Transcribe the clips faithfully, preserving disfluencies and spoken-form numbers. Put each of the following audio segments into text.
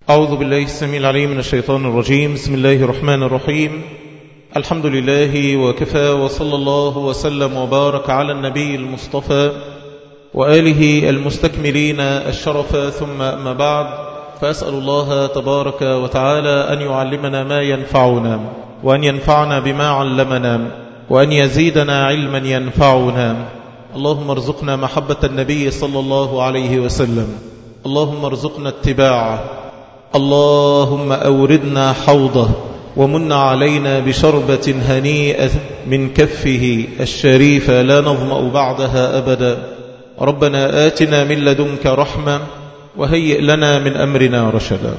أعوذ بالله السميع العليم من الشيطان الرجيم. بسم الله الرحمن الرحيم. الحمد لله وكفى، وصلى الله وسلم وبارك على النبي المصطفى وآله المستكملين الشرف، ثم أما بعد، فأسأل الله تبارك وتعالى أن يعلمنا ما ينفعنا، وأن ينفعنا بما علمنا، وأن يزيدنا علما ينفعنا. اللهم ارزقنا محبة النبي صلى الله عليه وسلم، اللهم ارزقنا اتباعه، اللهم أوردنا حوضه، ومن علينا بشربة هنيئة من كفه الشريفة لا نظمأ بعدها أبدا. ربنا آتنا من لدنك رحمة وهيئ لنا من أمرنا رشدا.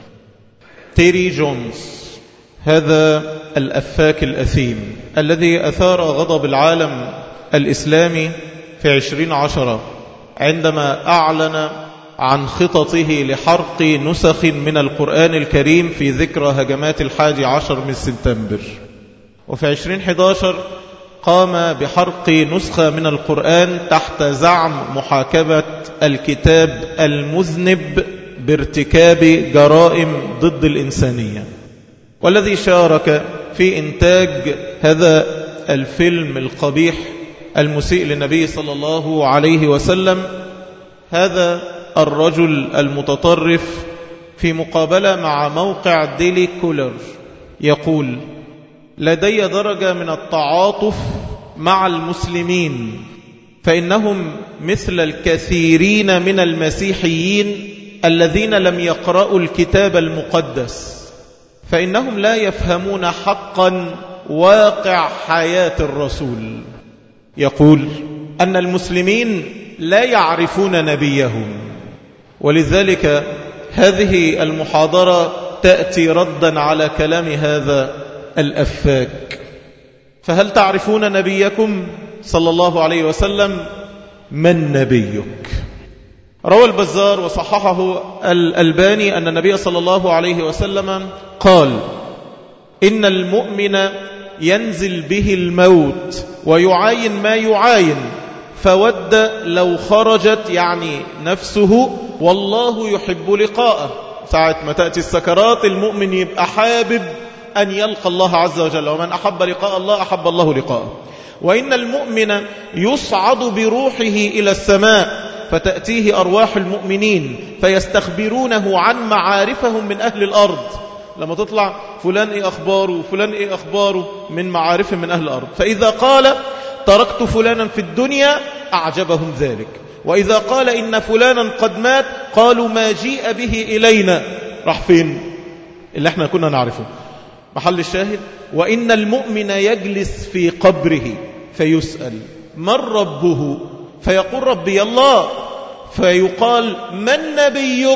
تيري جونز، هذا الأفاك الأثيم الذي أثار غضب العالم الإسلامي في عشرين عشرة عندما أعلن عن خططه لحرق نسخ من القرآن الكريم في ذكرى هجمات الحادي عشر من سبتمبر، وفي عشرين حداشر قام بحرق نسخة من القرآن تحت زعم محاكمة الكتاب المذنب بارتكاب جرائم ضد الإنسانية. والذي شارك في إنتاج هذا الفيلم القبيح المسيء للنبي صلى الله عليه وسلم هذا الرجل المتطرف في مقابلة مع موقع ديلي كولر، يقول: لدي درجة من التعاطف مع المسلمين، فإنهم مثل الكثيرين من المسيحيين الذين لم يقرأوا الكتاب المقدس، فإنهم لا يفهمون حقا واقع حياة الرسول. يقول أن المسلمين لا يعرفون نبيهم، ولذلك هذه المحاضرة تأتي ردا على كلام هذا الأفاك. فهل تعرفون نبيكم صلى الله عليه وسلم؟ من نبيك؟ روى البزار وصححه الألباني أن النبي صلى الله عليه وسلم قال: إن المؤمن ينزل به الموت ويعاين ما يعاين، فود لو خرجت يعني نفسه والله يحب لقاءه. ساعة ما تأتي السكرات المؤمن يبقى حابب أن يلقى الله عز وجل، ومن أحب لقاء الله أحب الله لقاءه. وإن المؤمن يصعد بروحه إلى السماء، فتأتيه أرواح المؤمنين فيستخبرونه عن معارفهم من أهل الأرض. لما تطلع فلان إيه أخباره، فلان إيه أخباره من معارف من أهل الأرض، فإذا قال تركت فلانا في الدنيا أعجبهم ذلك، وإذا قال إن فلانا قد مات قالوا ما جيء به إلينا. راح فين اللي احنا كنا نعرفه؟ محل الشاهد: وإن المؤمن يجلس في قبره فيسأل من ربه، فيقول ربي الله، فيقال من نبيك،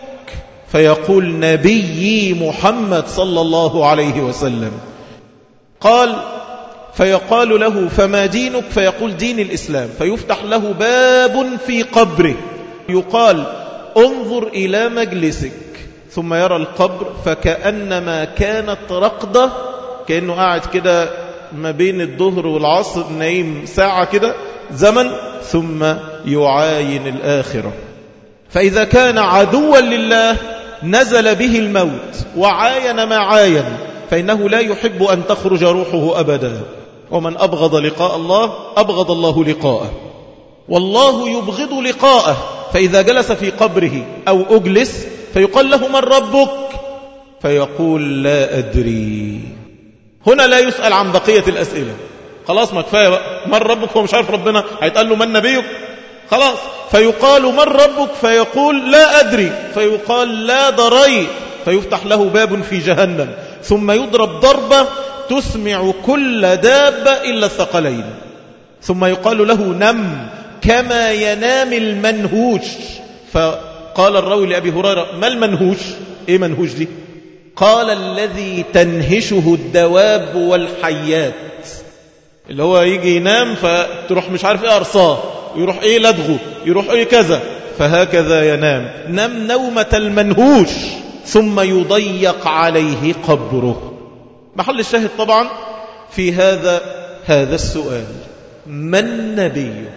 فيقول نبيي محمد صلى الله عليه وسلم. قال فيقال له فما دينك، فيقول دين الإسلام، فيفتح له باب في قبره، يقال انظر إلى مجلسك، ثم يرى القبر فكأنما كانت رقدة، كأنه قاعد كده ما بين الظهر والعصر نايم ساعة كده زمن، ثم يعاين الآخرة. فإذا كان عدوا لله نزل به الموت وعاين ما عاين، فإنه لا يحب أن تخرج روحه أبدا. ومن أبغض لقاء الله أبغض الله لقاءه، والله يبغض لقاءه. فإذا جلس في قبره أو أجلس فيقال له من ربك، فيقول لا أدري. هنا لا يسأل عن بقية الأسئلة، خلاص ما كفاية بقى. من ربك؟ هو مش عارف ربنا، هيتقال له من نبيك؟ خلاص. فيقال من ربك؟ فيقول لا أدري، فيقال لا دري، فيفتح له باب في جهنم، ثم يضرب ضربة تسمع كل دابة إلا الثقلين، ثم يقال له نم كما ينام المنهوش. فقال الراوي لأبي هريرة ما المنهوش؟ إيه منهوش دي؟ قال الذي تنهشه الدواب والحيات، اللي هو يجي ينام فتروح مش عارف إيه أرصاه، يروح إيه لدغه، يروح إيه كذا، فهكذا ينام نم نومة المنهوش، ثم يضيق عليه قبره. محل الشاهد طبعا في هذا هذا السؤال: من نبيك؟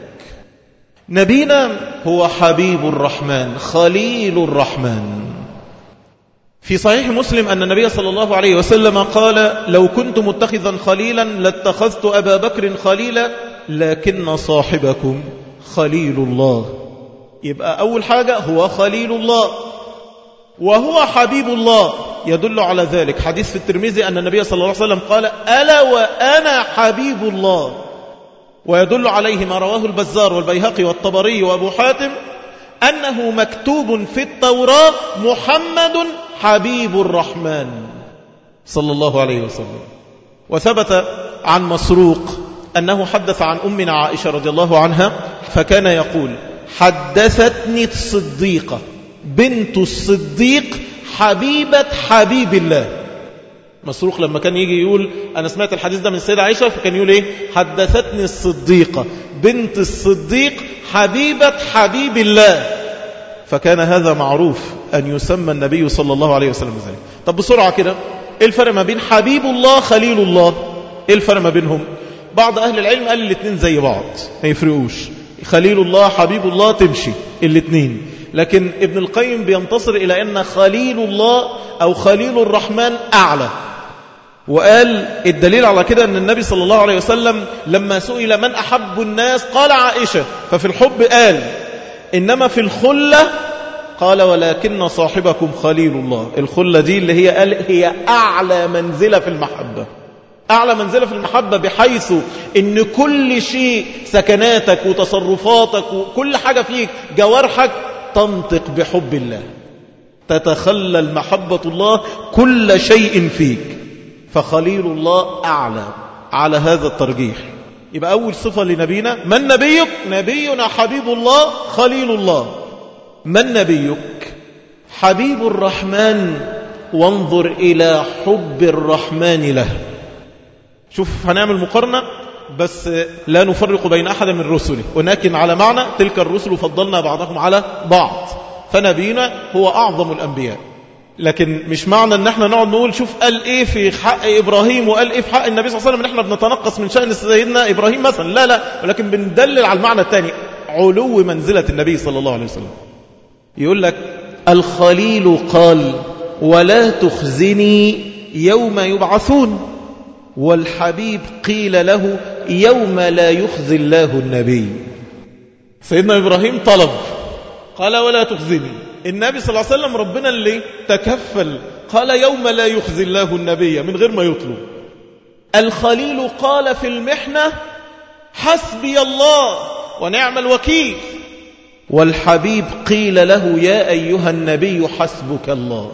نبينا هو حبيب الرحمن خليل الرحمن، في صحيح مسلم أن النبي صلى الله عليه وسلم قال لو كنت متخذا خليلا لاتخذت أبا بكر خليلا لكن صاحبكم خليل الله. يبقى أول حاجة هو خليل الله وهو حبيب الله. يدل على ذلك حديث في الترمذي أن النبي صلى الله عليه وسلم قال ألا وأنا حبيب الله. ويدل عليه ما رواه البزار والبيهقي والطبري وأبو حاتم أنه مكتوب في التوراة محمد حبيب الرحمن صلى الله عليه وسلم. وثبت عن مسروق أنه حدث عن أمنا عائشة رضي الله عنها فكان يقول حدثتني الصديقة بنت الصديق حبيبة حبيب الله. مسروق لما كان يجي يقول أنا سمعت الحديث ده من السيدة عائشة فكان يقول إيه حدثتني الصديقة بنت الصديق حبيبة حبيب الله. فكان هذا معروف أن يسمى النبي صلى الله عليه وسلم ذلك. طب بسرعة كده إيه الفرق ما بين حبيب الله خليل الله؟ إيه الفرق ما بينهم؟ بعض أهل العلم قال الاثنين زي بعض ما يفرقوش، خليل الله حبيب الله تمشي الاثنين. لكن ابن القيم بينتصر إلى أن خليل الله أو خليل الرحمن أعلى. وقال الدليل على كده أن النبي صلى الله عليه وسلم لما سئل من أحب الناس قال عائشة، ففي الحب قال إنما في الخلة قال ولكن صاحبكم خليل الله. الخلة دي اللي هي قال هي أعلى منزلة في المحبة، أعلى منزلة في المحبة بحيث إن كل شيء سكناتك وتصرفاتك وكل حاجة فيك جوارحك تنطق بحب الله، تتخلل محبة الله كل شيء فيك. فخليل الله أعلى على هذا الترجيح. يبقى أول صفة لنبينا من نبيك؟ نبينا حبيب الله خليل الله. من نبيك؟ حبيب الرحمن. وانظر إلى حب الرحمن له. شوف هنعمل مقارنة بس لا نفرق بين أحد من رسله، ولكن على معنى تلك الرسل فضلنا بعضهم على بعض. فنبينا هو أعظم الأنبياء، لكن مش معنى ان احنا نقعد نقول شوف قال ايه في حق ابراهيم وقال ايه في حق النبي صلى الله عليه وسلم ان احنا بنتنقص من شأن سيدنا ابراهيم مثلا، لا لا، ولكن بندلل على المعنى الثاني علو منزلة النبي صلى الله عليه وسلم. يقول لك الخليل قال ولا تخزني يوم يبعثون، والحبيب قيل له يوم لا يخزي الله النبي. سيدنا إبراهيم طلب قال ولا تخزني، النبي صلى الله عليه وسلم ربنا اللي تكفل قال يوم لا يخزي الله النبي من غير ما يطلب. الخليل قال في المحنة حسبي الله ونعم الوكيل، والحبيب قيل له يا أيها النبي حسبك الله.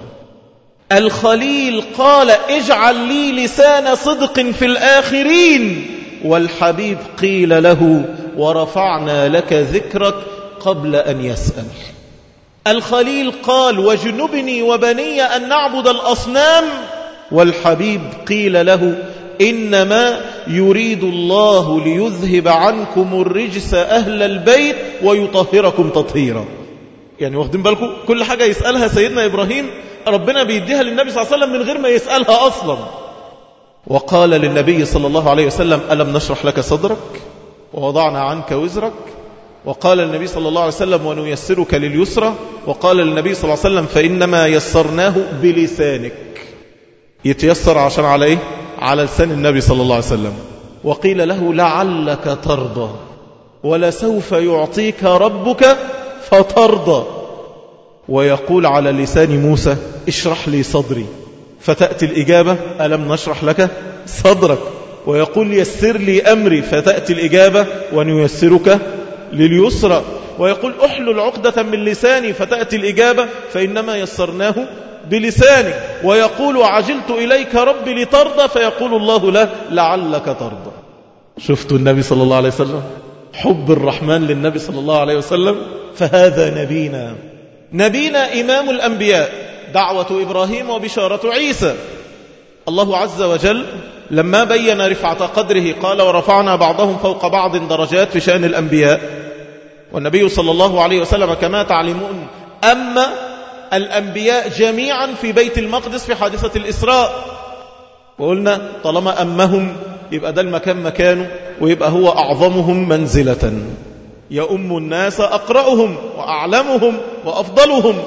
الخليل قال اجعل لي لسان صدق في الآخرين، والحبيب قيل له ورفعنا لك ذكرك قبل أن يسأل. الخليل قال واجنبني وبني أن نعبد الأصنام، والحبيب قيل له إنما يريد الله ليذهب عنكم الرجس أهل البيت ويطهركم تطهيرا. يعني واخدين بالكم كل حاجة يسألها سيدنا إبراهيم ربنا بيديها للنبي صلى الله عليه وسلم من غير ما يسألها أصلا. وقال للنبي صلى الله عليه وسلم ألم نشرح لك صدرك ووضعنا عنك وزرك. وقال للنبي صلى الله عليه وسلم ونيسرك لليسرى. وقال للنبي صلى الله عليه وسلم فإنما يسرناه بلسانك، يتيسر عشان على إيه؟ على لسان النبي صلى الله عليه وسلم. وقيل له لعلك ترضى ولسوف يعطيك ربك فترضى. ويقول على لسان موسى اشرح لي صدري، فتأتي الإجابة ألم نشرح لك صدرك. ويقول يسر لي أمري، فتأتي الإجابة ونيسرك لليسرى. ويقول أحلل عقدة من لساني، فتأتي الإجابة فإنما يسرناه بلسانك. ويقول عجلت إليك ربي لترضى، فيقول الله له لعلك ترضى. شفتوا النبي صلى الله عليه وسلم حب الرحمن للنبي صلى الله عليه وسلم. فهذا نبينا، نبينا إمام الأنبياء، دعوة إبراهيم وبشارة عيسى. الله عز وجل لما بين رفعة قدره قال ورفعنا بعضهم فوق بعض درجات في شأن الأنبياء. والنبي صلى الله عليه وسلم كما تعلمون أما الأنبياء جميعا في بيت المقدس في حادثة الإسراء. وقلنا طالما أمهم يبقى ده المكان مكانه، ويبقى هو أعظمهم منزلة، يؤم الناس أقرأهم وأعلمهم وأفضلهم.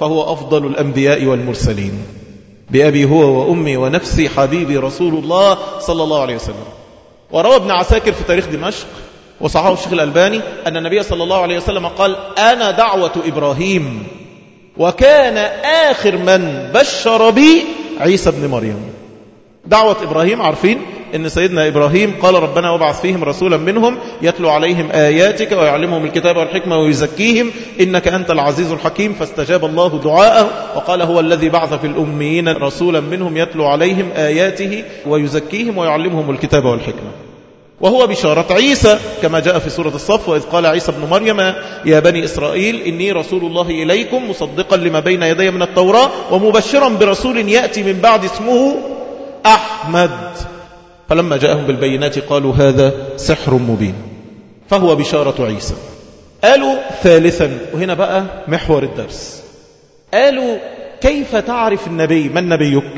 فهو أفضل الأنبياء والمرسلين. بأبي هو وأمي ونفسي حبيبي رسول الله صلى الله عليه وسلم. وروى ابن عساكر في تاريخ دمشق وصححه الشيخ الألباني أن النبي صلى الله عليه وسلم قال أنا دعوة إبراهيم، وكان آخر من بشر بي عيسى بن مريم. دعوة إبراهيم عارفين إن سيدنا إبراهيم قال ربنا وابعث فيهم رسولا منهم يتلو عليهم آياتك ويعلمهم الكتاب والحكمة ويزكيهم إنك أنت العزيز الحكيم، فاستجاب الله دعاءه وقال هو الذي بعث في الأميين رسولا منهم يتلو عليهم آياته ويزكيهم ويعلمهم الكتاب والحكمة. وهو بشارة عيسى كما جاء في سورة الصف وإذ قال عيسى بن مريم يا بني إسرائيل إني رسول الله إليكم مصدقا لما بين يدي من التوراة ومبشرا برسول يأتي من بعد اسمه أحمد. فلما جاءهم بالبينات قالوا هذا سحر مبين. فهو بشارة عيسى. قالوا ثالثا، وهنا بقى محور الدرس، قالوا كيف تعرف النبي؟ من نبيك؟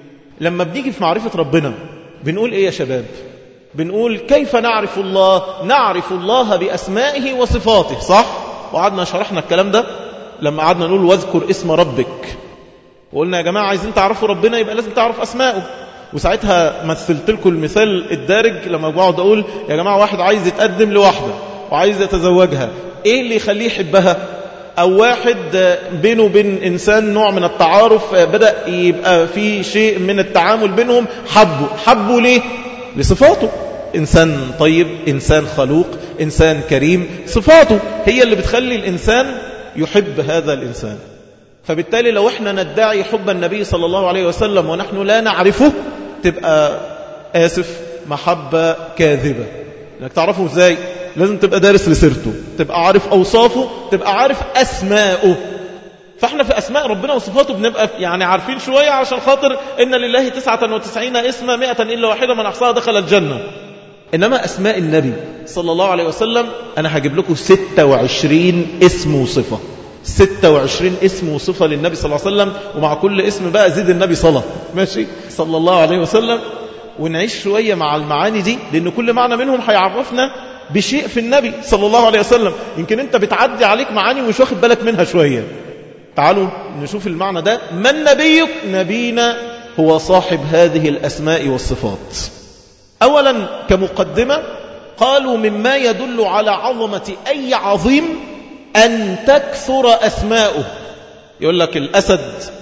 لما بنيجي في معرفة ربنا بنقول ايه يا شباب؟ بنقول كيف نعرف الله؟ نعرف الله بأسمائه وصفاته، صح؟ وقعدنا شرحنا الكلام ده لما قعدنا نقول واذكر اسم ربك، وقلنا يا جماعة عايزين تعرفوا ربنا يبقى لازم تعرف أسمائه. وساعتها مثلت لكم المثال الدارج لما بقعد أقول يا جماعة واحد عايز يتقدم لواحدة وعايز يتزوجها، ايه اللي يخليه يحبها؟ او واحد بينه وبين انسان نوع من التعارف بدأ يبقى في شيء من التعامل بينهم، حبه حبه ليه؟ لصفاته، إنسان طيب، إنسان خلوق، إنسان كريم، صفاته هي اللي بتخلي الإنسان يحب هذا الإنسان. فبالتالي لو احنا ندعي حب النبي صلى الله عليه وسلم ونحن لا نعرفه تبقى آسف محبة كاذبة. انك تعرفه ازاي؟ لازم تبقى دارس لسيرته، تبقى عارف أوصافه، تبقى عارف أسماءه. فاحنا في أسماء ربنا وصفاته بنبقى يعني عارفين شوية عشان خاطر إن لله تسعة وتسعين اسما مئة إلا واحدة من أحصاها دخل الجنة. إنما أسماء النبي صلى الله عليه وسلم أنا هجيب لكم ستة وعشرين اسم وصفة، ستة وعشرين اسم وصفة للنبي صلى الله عليه وسلم، ومع كل اسم بقى زيد النبي صلى ماشي صلى الله عليه وسلم، ونعيش شوية مع المعاني دي، لأن كل معنى منهم هيعرفنا بشيء في النبي صلى الله عليه وسلم. يمكن أنت بتعدي عليك معاني ومش واخد بالك منها شوية. تعالوا نشوف المعنى ده. من نبيك؟ نبينا هو صاحب هذه الأسماء والصفات. أولا كمقدمة قالوا مما يدل على عظمة أي عظيم أن تكثر أسماؤه. يقول لك الأسد،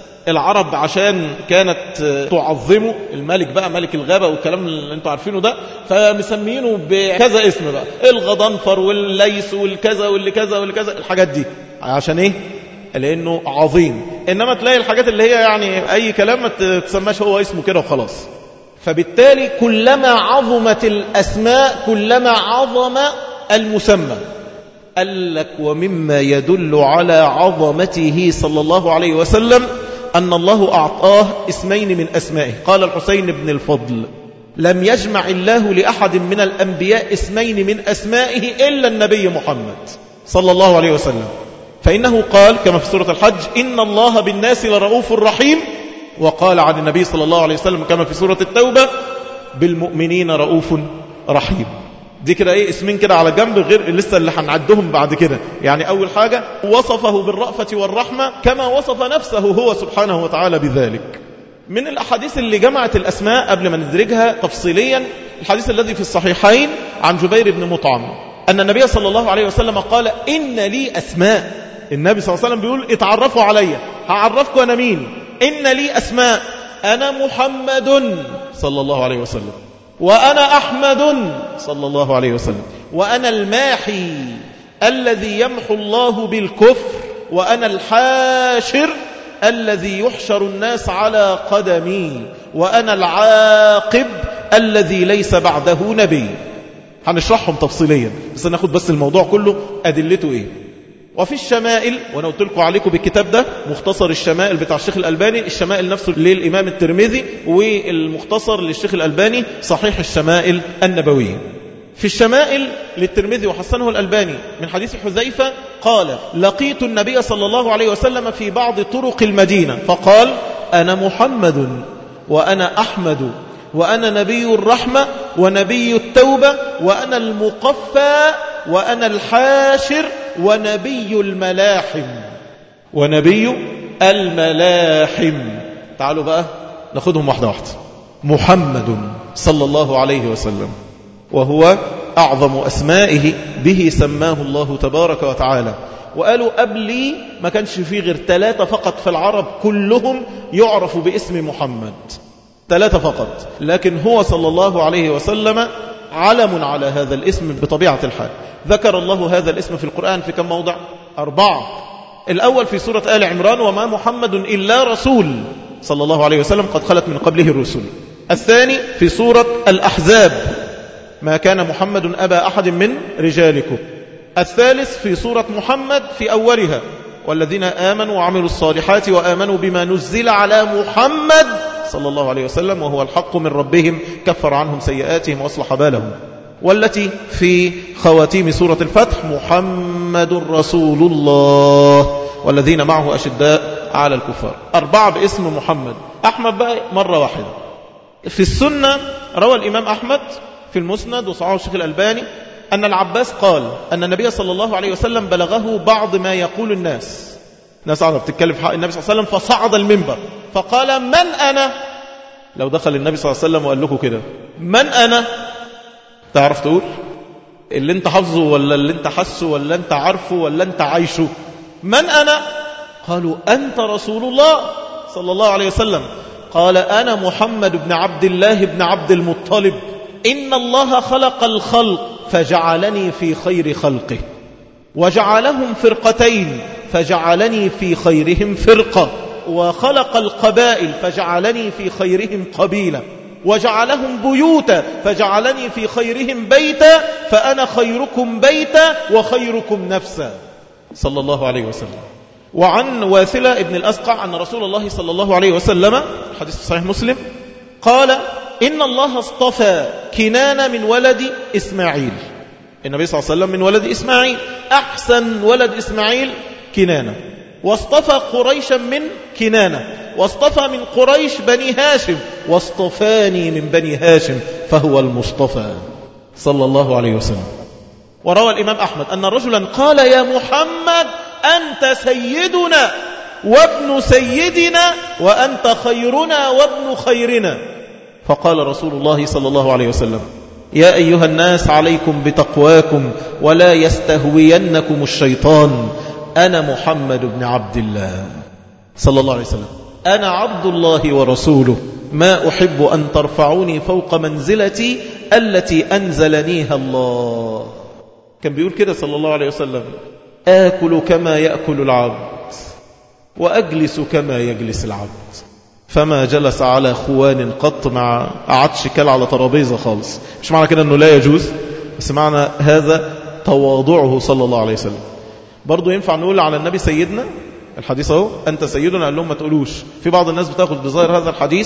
العرب عشان كانت تعظمه، الملك بقى ملك الغابة والكلام اللي انتوا عارفينه ده، فمسمينه بكذا اسم بقى، الغضنفر والليس والكذا واللي كذا واللي كذا، الحاجات دي عشان ايه؟ لأنه عظيم. إنما تلاقي الحاجات اللي هي يعني أي كلام ما تسماش هو اسمه كده وخلاص. فبالتالي كلما عظمت الأسماء كلما عظم المسمى. قال لك ومما يدل على عظمته صلى الله عليه وسلم أن الله أعطاه اسمين من أسمائه. قال الحسين بن الفضل لم يجمع الله لأحد من الأنبياء اسمين من أسمائه إلا النبي محمد صلى الله عليه وسلم، فإنه قال كما في سورة الحج إن الله بالناس لرؤوف رحيم، وقال عن النبي صلى الله عليه وسلم كما في سورة التوبة بالمؤمنين رؤوف رحيم. دي كده ايه اسمين كده على جنب غير لسه اللي هنعدهم بعد كده. يعني أول حاجة وصفه بالرأفة والرحمة كما وصف نفسه هو سبحانه وتعالى بذلك. من الأحاديث اللي جمعت الأسماء قبل ما ندرجها تفصيليا الحديث الذي في الصحيحين عن جبير بن مطعم أن النبي صلى الله عليه وسلم قال إن لي أسماء. النبي صلى الله عليه وسلم بيقول اتعرفوا علي، هعرفكم أنا مين. إن لي أسماء، أنا محمد صلى الله عليه وسلم، وأنا أحمد صلى الله عليه وسلم، وأنا الماحي الذي يمحو الله بالكفر، وأنا الحاشر الذي يحشر الناس على قدمي، وأنا العاقب الذي ليس بعده نبي. هنشرحهم تفصيليا بس ناخد بس الموضوع كله أدلته إيه. وفي الشمائل، وانا قلت لكم عليكم بالكتاب ده مختصر الشمائل بتاع الشيخ الألباني، الشمائل نفسه للإمام الترمذي، والمختصر للشيخ الألباني صحيح الشمائل النبوية. في الشمائل للترمذي وحسنه الألباني من حديث حذيفة قال لقيت النبي صلى الله عليه وسلم في بعض طرق المدينة فقال أنا محمد وأنا أحمد وأنا نبي الرحمة ونبي التوبة وأنا المقفى وأنا الحاشر ونبي الملاحم. ونبي الملاحم. تعالوا بقى ناخدهم واحدة واحدة. محمد صلى الله عليه وسلم، وهو أعظم أسمائه، به سماه الله تبارك وتعالى. وقالوا قبلي ما كانش فيه غير ثلاثة فقط في العرب كلهم يعرفوا باسم محمد، ثلاثة فقط، لكن هو صلى الله عليه وسلم علم على هذا الاسم بطبيعة الحال. ذكر الله هذا الاسم في القرآن في كم موضع؟ أربعة. الأول في سورة آل عمران: وما محمد إلا رسول صلى الله عليه وسلم قد خلت من قبله الرسل. الثاني في سورة الأحزاب: ما كان محمد أبا أحد من رجالكم. الثالث في سورة محمد في أولها: والذين آمنوا وعملوا الصالحات وآمنوا بما نزل على محمد صلى الله عليه وسلم وهو الحق من ربهم كفر عنهم سيئاتهم وأصلح بالهم. والتي في خواتيم سورة الفتح: محمد رسول الله والذين معه أشداء على الكفار. أربعة باسم محمد. أحمد بقى مرة واحدة. في السنة روى الإمام أحمد في المسند وصححه الشيخ الألباني أن العباس قال أن النبي صلى الله عليه وسلم بلغه بعض ما يقول الناس. ناس عرب بتتكلم في حق النبي صلى الله عليه وسلم، فصعد المنبر فقال: من أنا؟ لو دخل النبي صلى الله عليه وسلم وقال لكم كده: من أنا؟ تعرف تقول اللي انت حافظه ولا اللي انت حسه ولا انت عارفه ولا انت عايشه؟ من أنا؟ قالوا: أنت رسول الله صلى الله عليه وسلم. قال: أنا محمد بن عبد الله بن عبد المطلب. إن الله خلق الخلق فجعلني في خير خلقه، وجعلهم فرقتين فجعلني في خيرهم فرقة، وخلق القبائل فجعلني في خيرهم قبيلة، وجعلهم بيوتا فجعلني في خيرهم بيتا، فأنا خيركم بيتا وخيركم نفسا صلى الله عليه وسلم. وعن واثلة ابن الأسقع أن رسول الله صلى الله عليه وسلم، حديث صحيح مسلم، قال: إن الله اصطفى كنانة من ولد إسماعيل. النبي صلى الله عليه وسلم من ولد إسماعيل، أحسن ولد إسماعيل كنانة. واصطفى قريشا من كنانة، واصطفى من قريش بني هاشم، واصطفاني من بني هاشم فهو المصطفى صلى الله عليه وسلم. وروى الإمام أحمد أن رجلا قال: يا محمد أنت سيدنا وابن سيدنا وأنت خيرنا وابن خيرنا. فقال رسول الله صلى الله عليه وسلم: يا أيها الناس عليكم بتقواكم ولا يستهوينكم الشيطان، أنا محمد بن عبد الله صلى الله عليه وسلم، أنا عبد الله ورسوله، ما أحب أن ترفعوني فوق منزلتي التي أنزلنيها الله. كان بيقول كده صلى الله عليه وسلم: آكل كما يأكل العبد وأجلس كما يجلس العبد. فما جلس على خوان قط، مع قعدش كل على ترابيزة خالص. مش معنى كده أنه لا يجوز، بس معنى هذا تواضعه صلى الله عليه وسلم. برضو ينفع نقول على النبي سيدنا، الحديث اهو: أنت سيدنا، قال لهم ما تقولوش. في بعض الناس بتاخد بظاهر هذا الحديث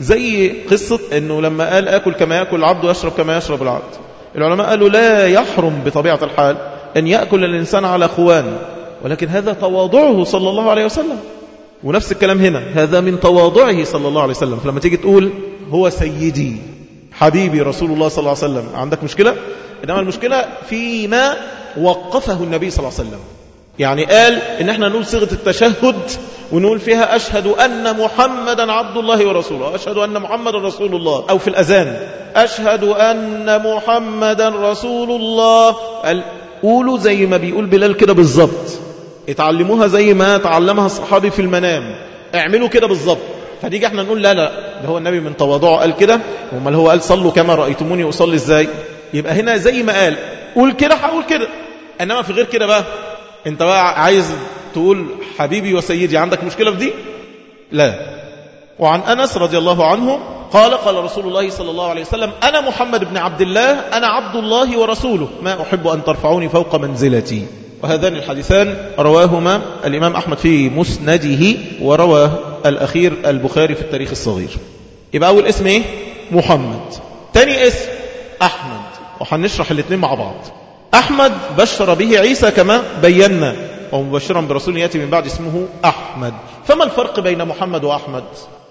زي قصة أنه لما قال آكل كما يأكل العبد ويشرب كما يشرب العبد. العلماء قالوا لا يحرم بطبيعة الحال أن يأكل الإنسان على خوان، ولكن هذا تواضعه صلى الله عليه وسلم. ونفس الكلام هنا، هذا من تواضعه صلى الله عليه وسلم. فلما تيجي تقول هو سيدي حبيبي رسول الله صلى الله عليه وسلم، عندك مشكلة؟ إنما المشكلة فيما وقفه النبي صلى الله عليه وسلم. يعني قال إن احنا نقول صيغة التشهد ونقول فيها أشهد أن محمدا عبد الله ورسوله، أشهد أن محمدا رسول الله. أو في الأذان أشهد أن محمدا رسول الله. قال قولوا زي ما بيقول بلال كده بالظبط، اتعلموها زي ما تعلمها الصحابي في المنام، اعملوا كده بالظبط. فديجي احنا نقول لا لا، ده هو النبي من تواضعه قال كده، وما هو قال صلوا كما رأيتموني أصلي ازاي. يبقى هنا زي ما قال قول كده هقول كده. انما في غير كده بقى انت بقى عايز تقول حبيبي وسيدي، عندك مشكلة في دي؟ لا. وعن أنس رضي الله عنه قال: قال رسول الله صلى الله عليه وسلم: أنا محمد بن عبد الله، أنا عبد الله ورسوله، ما أحب أن ترفعوني فوق منزلتي. وهذان الحديثان رواهما الإمام أحمد في مسنده، ورواه الأخير البخاري في التاريخ الصغير. يبقى أول اسم إيه؟ محمد. تاني اسم أحمد، وحنشرح الاثنين مع بعض. أحمد بشر به عيسى كما بينا، ومبشرا برسول يأتي من بعد اسمه أحمد. فما الفرق بين محمد وأحمد؟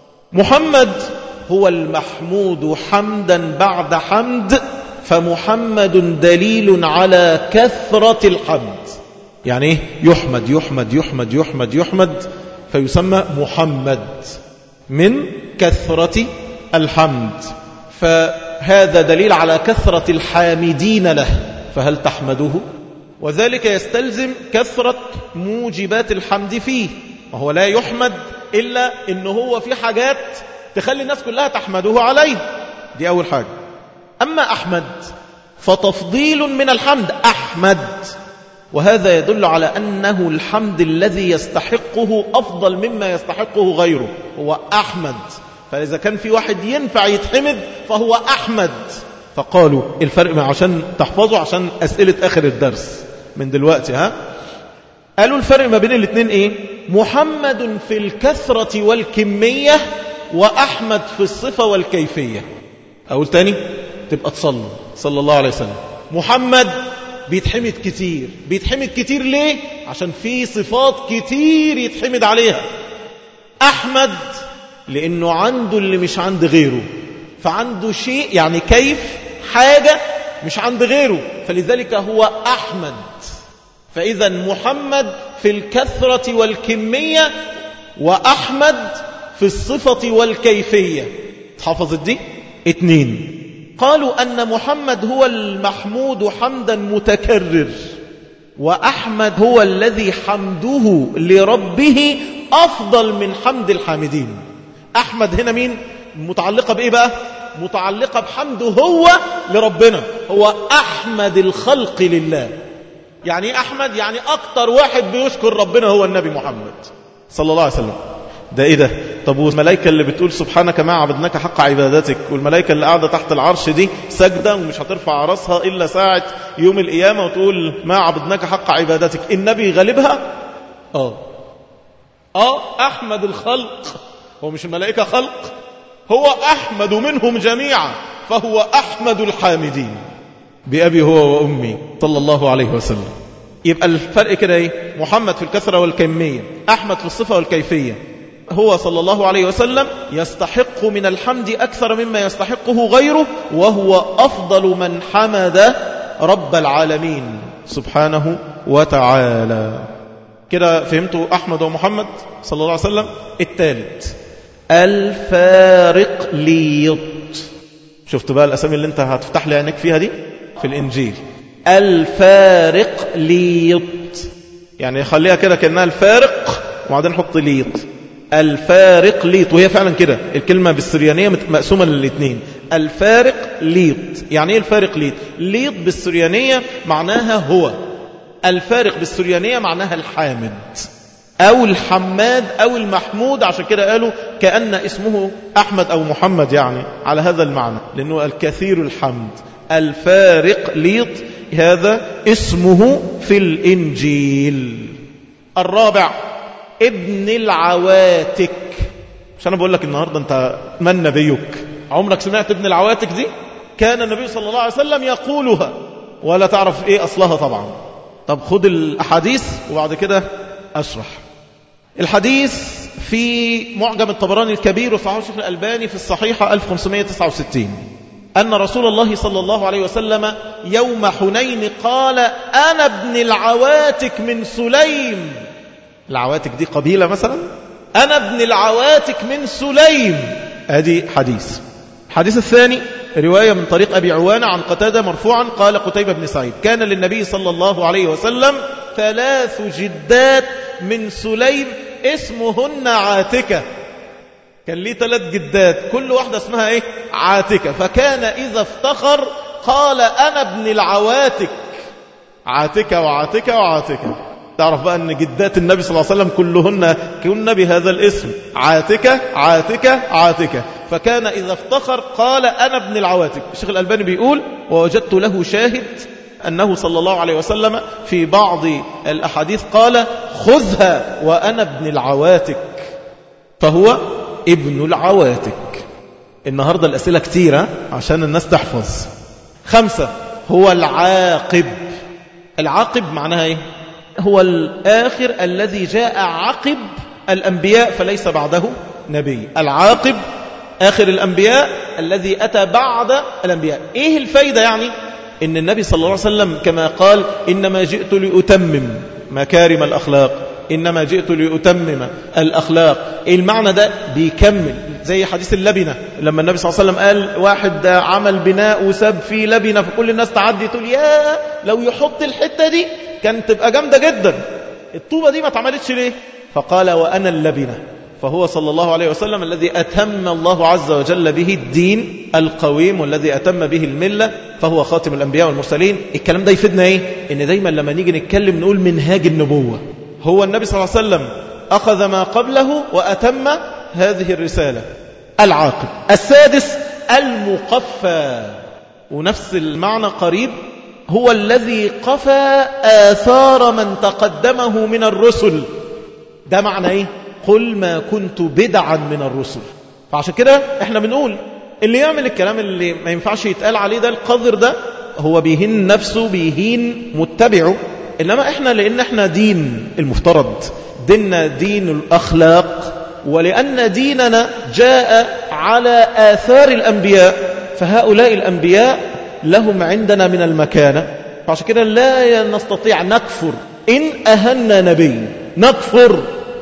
محمد هو المحمود حمدا بعد حمد، فمحمد دليل على كثرة الحمد. يعني إيه؟ يحمد يحمد يحمد يحمد يحمد، فيسمى محمد من كثرة الحمد. فهذا دليل على كثرة الحامدين له، فهل تحمده؟ وذلك يستلزم كثرة موجبات الحمد فيه، وهو لا يحمد إلا إنه هو في حاجات تخلي الناس كلها تحمده عليه، دي أول حاجة. أما أحمد فتفضيل من الحمد، أحمد، وهذا يدل على أنه الحمد الذي يستحقه أفضل مما يستحقه غيره، هو أحمد. فإذا كان في واحد ينفع يتحمد فهو أحمد. فقالوا الفرق، عشان تحفظوا عشان أسئلة آخر الدرس من دلوقتي، ها قالوا الفرق ما بين الاثنين إيه؟ محمد في الكثرة والكمية، وأحمد في الصفة والكيفية. أقول تاني تبقى تصلوا صلى الله عليه وسلم. محمد بيتحمد كتير، بيتحمد كتير ليه؟ عشان في صفات كتير يتحمد عليها. أحمد لأنه عنده اللي مش عند غيره، فعنده شيء يعني كيف حاجة مش عند غيره، فلذلك هو أحمد. فإذا محمد في الكثرة والكمية، وأحمد في الصفة والكيفية. تحفظت دي؟ اتنين. قالوا أن محمد هو المحمود حمدا متكرر، وأحمد هو الذي حمده لربه أفضل من حمد الحامدين. أحمد هنا مين؟ متعلقة بإيه بقى؟ متعلقة بحمده هو لربنا، هو أحمد الخلق لله. يعني أحمد يعني أكتر واحد بيشكر ربنا هو النبي محمد صلى الله عليه وسلم. ده إيه ده؟ طب والملائكة اللي بتقول سبحانك ما عبدناك حق عبادتك، والملائكة اللي قاعدة تحت العرش دي سجدة ومش هترفع رأسها إلا ساعة يوم القيامة وتقول ما عبدناك حق عبادتك، النبي غالبها؟ آه آه أحمد الخلق، هو مش الملائكة خلق؟ هو أحمد منهم جميعا، فهو أحمد الحامدين بأبي هو وأمي صلى الله عليه وسلم. يبقى الفرق كده ايه؟ محمد في الكثرة والكمية، أحمد في الصفة والكيفية. هو صلى الله عليه وسلم يستحق من الحمد أكثر مما يستحقه غيره، وهو أفضل من حمد رب العالمين سبحانه وتعالى. كده فهمتوا أحمد ومحمد صلى الله عليه وسلم. الثالث الفارق ليط. شفت بقى الأسامي اللي انت هتفتح لي عينك فيها دي في الإنجيل؟ الفارق ليط، يعني خليها كده كأنها الفارق وبعدين نحط ليط. الفارق ليط، وهي فعلا كده الكلمة بالسريانية مقسومة للاثنين. الفارق ليط، يعني ايه الفارق ليط؟ ليط بالسريانية معناها هو، الفارق بالسريانية معناها الحامد أو الحماد أو المحمود. عشان كده قالوا كأن اسمه أحمد أو محمد، يعني على هذا المعنى، لأنه الكثير الحمد. الفارق ليط هذا اسمه في الإنجيل. الرابع ابن العواتك. مش أنا بقول لك النهاردة أنت من نبيك؟ عمرك سمعت ابن العواتك دي؟ كان النبي صلى الله عليه وسلم يقولها ولا تعرف إيه أصلها طبعا. طب خد الأحاديث وبعد كده أشرح. الحديث في معجم الطبراني الكبير وصحيح الشيخ الألباني في الصحيحة ألف وخمسمائة وتسعة وستين أن رسول الله صلى الله عليه وسلم يوم حنين قال أنا ابن العواتك من سليم. العواتك دي قبيلة مثلا، أنا ابن العواتك من سليم. هذه حديث. الحديث الثاني رواية من طريق أبي عوانة عن قتادة مرفوعا قال قتيبة بن سعيد كان للنبي صلى الله عليه وسلم ثلاث جدات من سليم اسمهن عاتكة. كان ليه ثلاث جدات كل واحدة اسمها ايه؟ عاتكة. فكان إذا افتخر قال أنا ابن العواتك. عاتكة وعاتكة وعاتكة. تعرف بقى أن جدات النبي صلى الله عليه وسلم كلهن كن بهذا الاسم، عاتكة عاتكة عاتكة. فكان إذا افتخر قال أنا ابن العواتك. الشيخ الألباني بيقول ووجدت له شاهد أنه صلى الله عليه وسلم في بعض الأحاديث قال خذها وأنا ابن العواتك، فهو ابن العواتك. النهاردة الأسئلة كتيرة عشان الناس تحفظ. خمسة هو العاقب. العاقب معناها ايه؟ هو الآخر الذي جاء عقب الأنبياء فليس بعده نبي. العاقب آخر الأنبياء الذي أتى بعد الأنبياء. إيه الفايدة يعني؟ إن النبي صلى الله عليه وسلم كما قال إنما جئت لأتمم مكارم الأخلاق إنما جئت لأتمم الأخلاق. المعنى ده بيكمل زي حديث اللبنة، لما النبي صلى الله عليه وسلم قال واحد عمل بناء وساب فيه لبنة فكل الناس تعدي تقول يا لو يحط الحتة دي كانت تبقى جامدة جدا، الطوبة دي ما اتعملتش ليه؟ فقال وأنا اللبنة. فهو صلى الله عليه وسلم الذي أتم الله عز وجل به الدين القويم والذي أتم به الملة، فهو خاتم الأنبياء والمرسلين. الكلام ده يفيدنا إيه؟ إن دايما لما نيجي نتكلم نقول منهاج النبوة، هو النبي صلى الله عليه وسلم أخذ ما قبله وأتم هذه الرسالة. العاقب. السادس المقفى، ونفس المعنى قريب، هو الذي قفى آثار من تقدمه من الرسل. ده معنى إيه؟ قل ما كنت بدعا من الرسل. فعشان كده احنا بنقول اللي يعمل الكلام اللي ما ينفعش يتقال عليه ده القذر ده هو بيهين نفسه بيهين متبعه. إنما احنا لأن احنا دين المفترض ديننا دين الأخلاق، ولأن ديننا جاء على آثار الأنبياء، فهؤلاء الأنبياء لهم عندنا من المكانة. فعشان كده لا نستطيع نكفر إن أهنا نبي نكفر.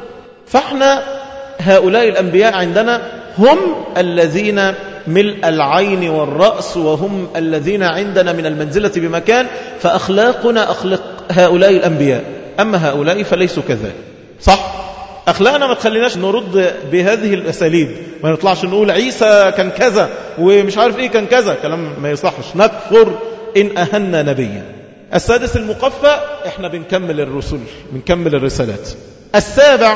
فاحنا هؤلاء الأنبياء عندنا هم الذين ملء العين والرأس، وهم الذين عندنا من المنزلة بمكان، فأخلاقنا أخلاق هؤلاء الأنبياء، أما هؤلاء فليسوا كذلك. صح؟ أخلاقنا ما تخليناش نرد بهذه الأساليب، ما نطلعش نقول عيسى كان كذا ومش عارف إيه كان كذا، كلام ما يصحش. نكفر إن أهنا نبيا. السادس المقفى، إحنا بنكمل الرسل بنكمل الرسالات. السابع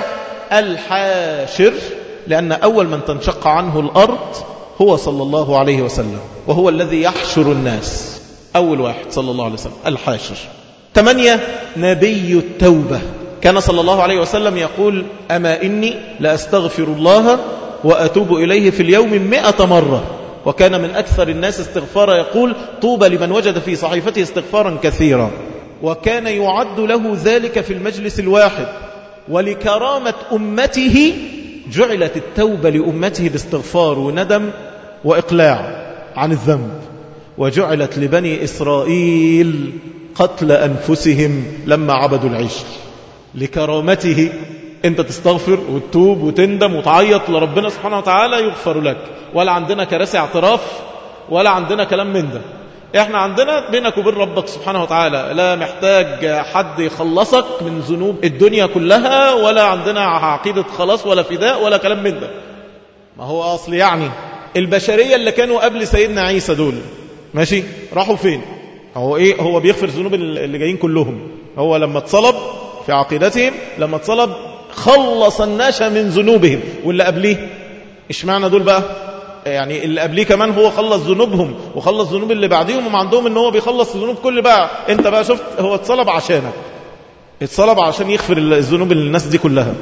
الحاشر، لأن أول من تنشق عنه الأرض هو صلى الله عليه وسلم، وهو الذي يحشر الناس، أول واحد صلى الله عليه وسلم الحاشر. ثمانية نبي التوبة. كان صلى الله عليه وسلم يقول أما إني لأستغفر الله وأتوب إليه في اليوم مئة مرة، وكان من أكثر الناس استغفارا يقول طوبى لمن وجد في صحيفته استغفارا كثيرا، وكان يعد له ذلك في المجلس الواحد. ولكرامة أمته جعلت التوبة لأمته باستغفار وندم وإقلاع عن الذنب، وجعلت لبني إسرائيل قتل أنفسهم لما عبدوا العجل. لكرامته أنت تستغفر وتتوب وتندم وتعيط لربنا سبحانه وتعالى يغفر لك، ولا عندنا كراسي اعتراف ولا عندنا كلام من ده. احنا عندنا بينك وبين ربك سبحانه وتعالى، لا محتاج حد يخلصك من ذنوب الدنيا كلها، ولا عندنا عقيدة خلاص ولا فداء ولا كلام من ده. ما هو أصل يعني البشرية اللي كانوا قبل سيدنا عيسى دول ماشي راحوا فين؟ هو ايه؟ هو بيغفر ذنوب اللي جايين كلهم. هو لما اتصلب في عقيدتهم لما اتصلب خلص الناس من ذنوبهم، واللي قبليه اشمعنى دول بقى؟ يعني اللي قبليه كمان هو خلص ذنوبهم وخلص ذنوب اللي بعديهم، وما عندهم ان هو بيخلص ذنوب كل بقى. انت بقى شفت هو اتصلب عشانك، اتصلب عشان يغفر الذنوب للناس دي كلها.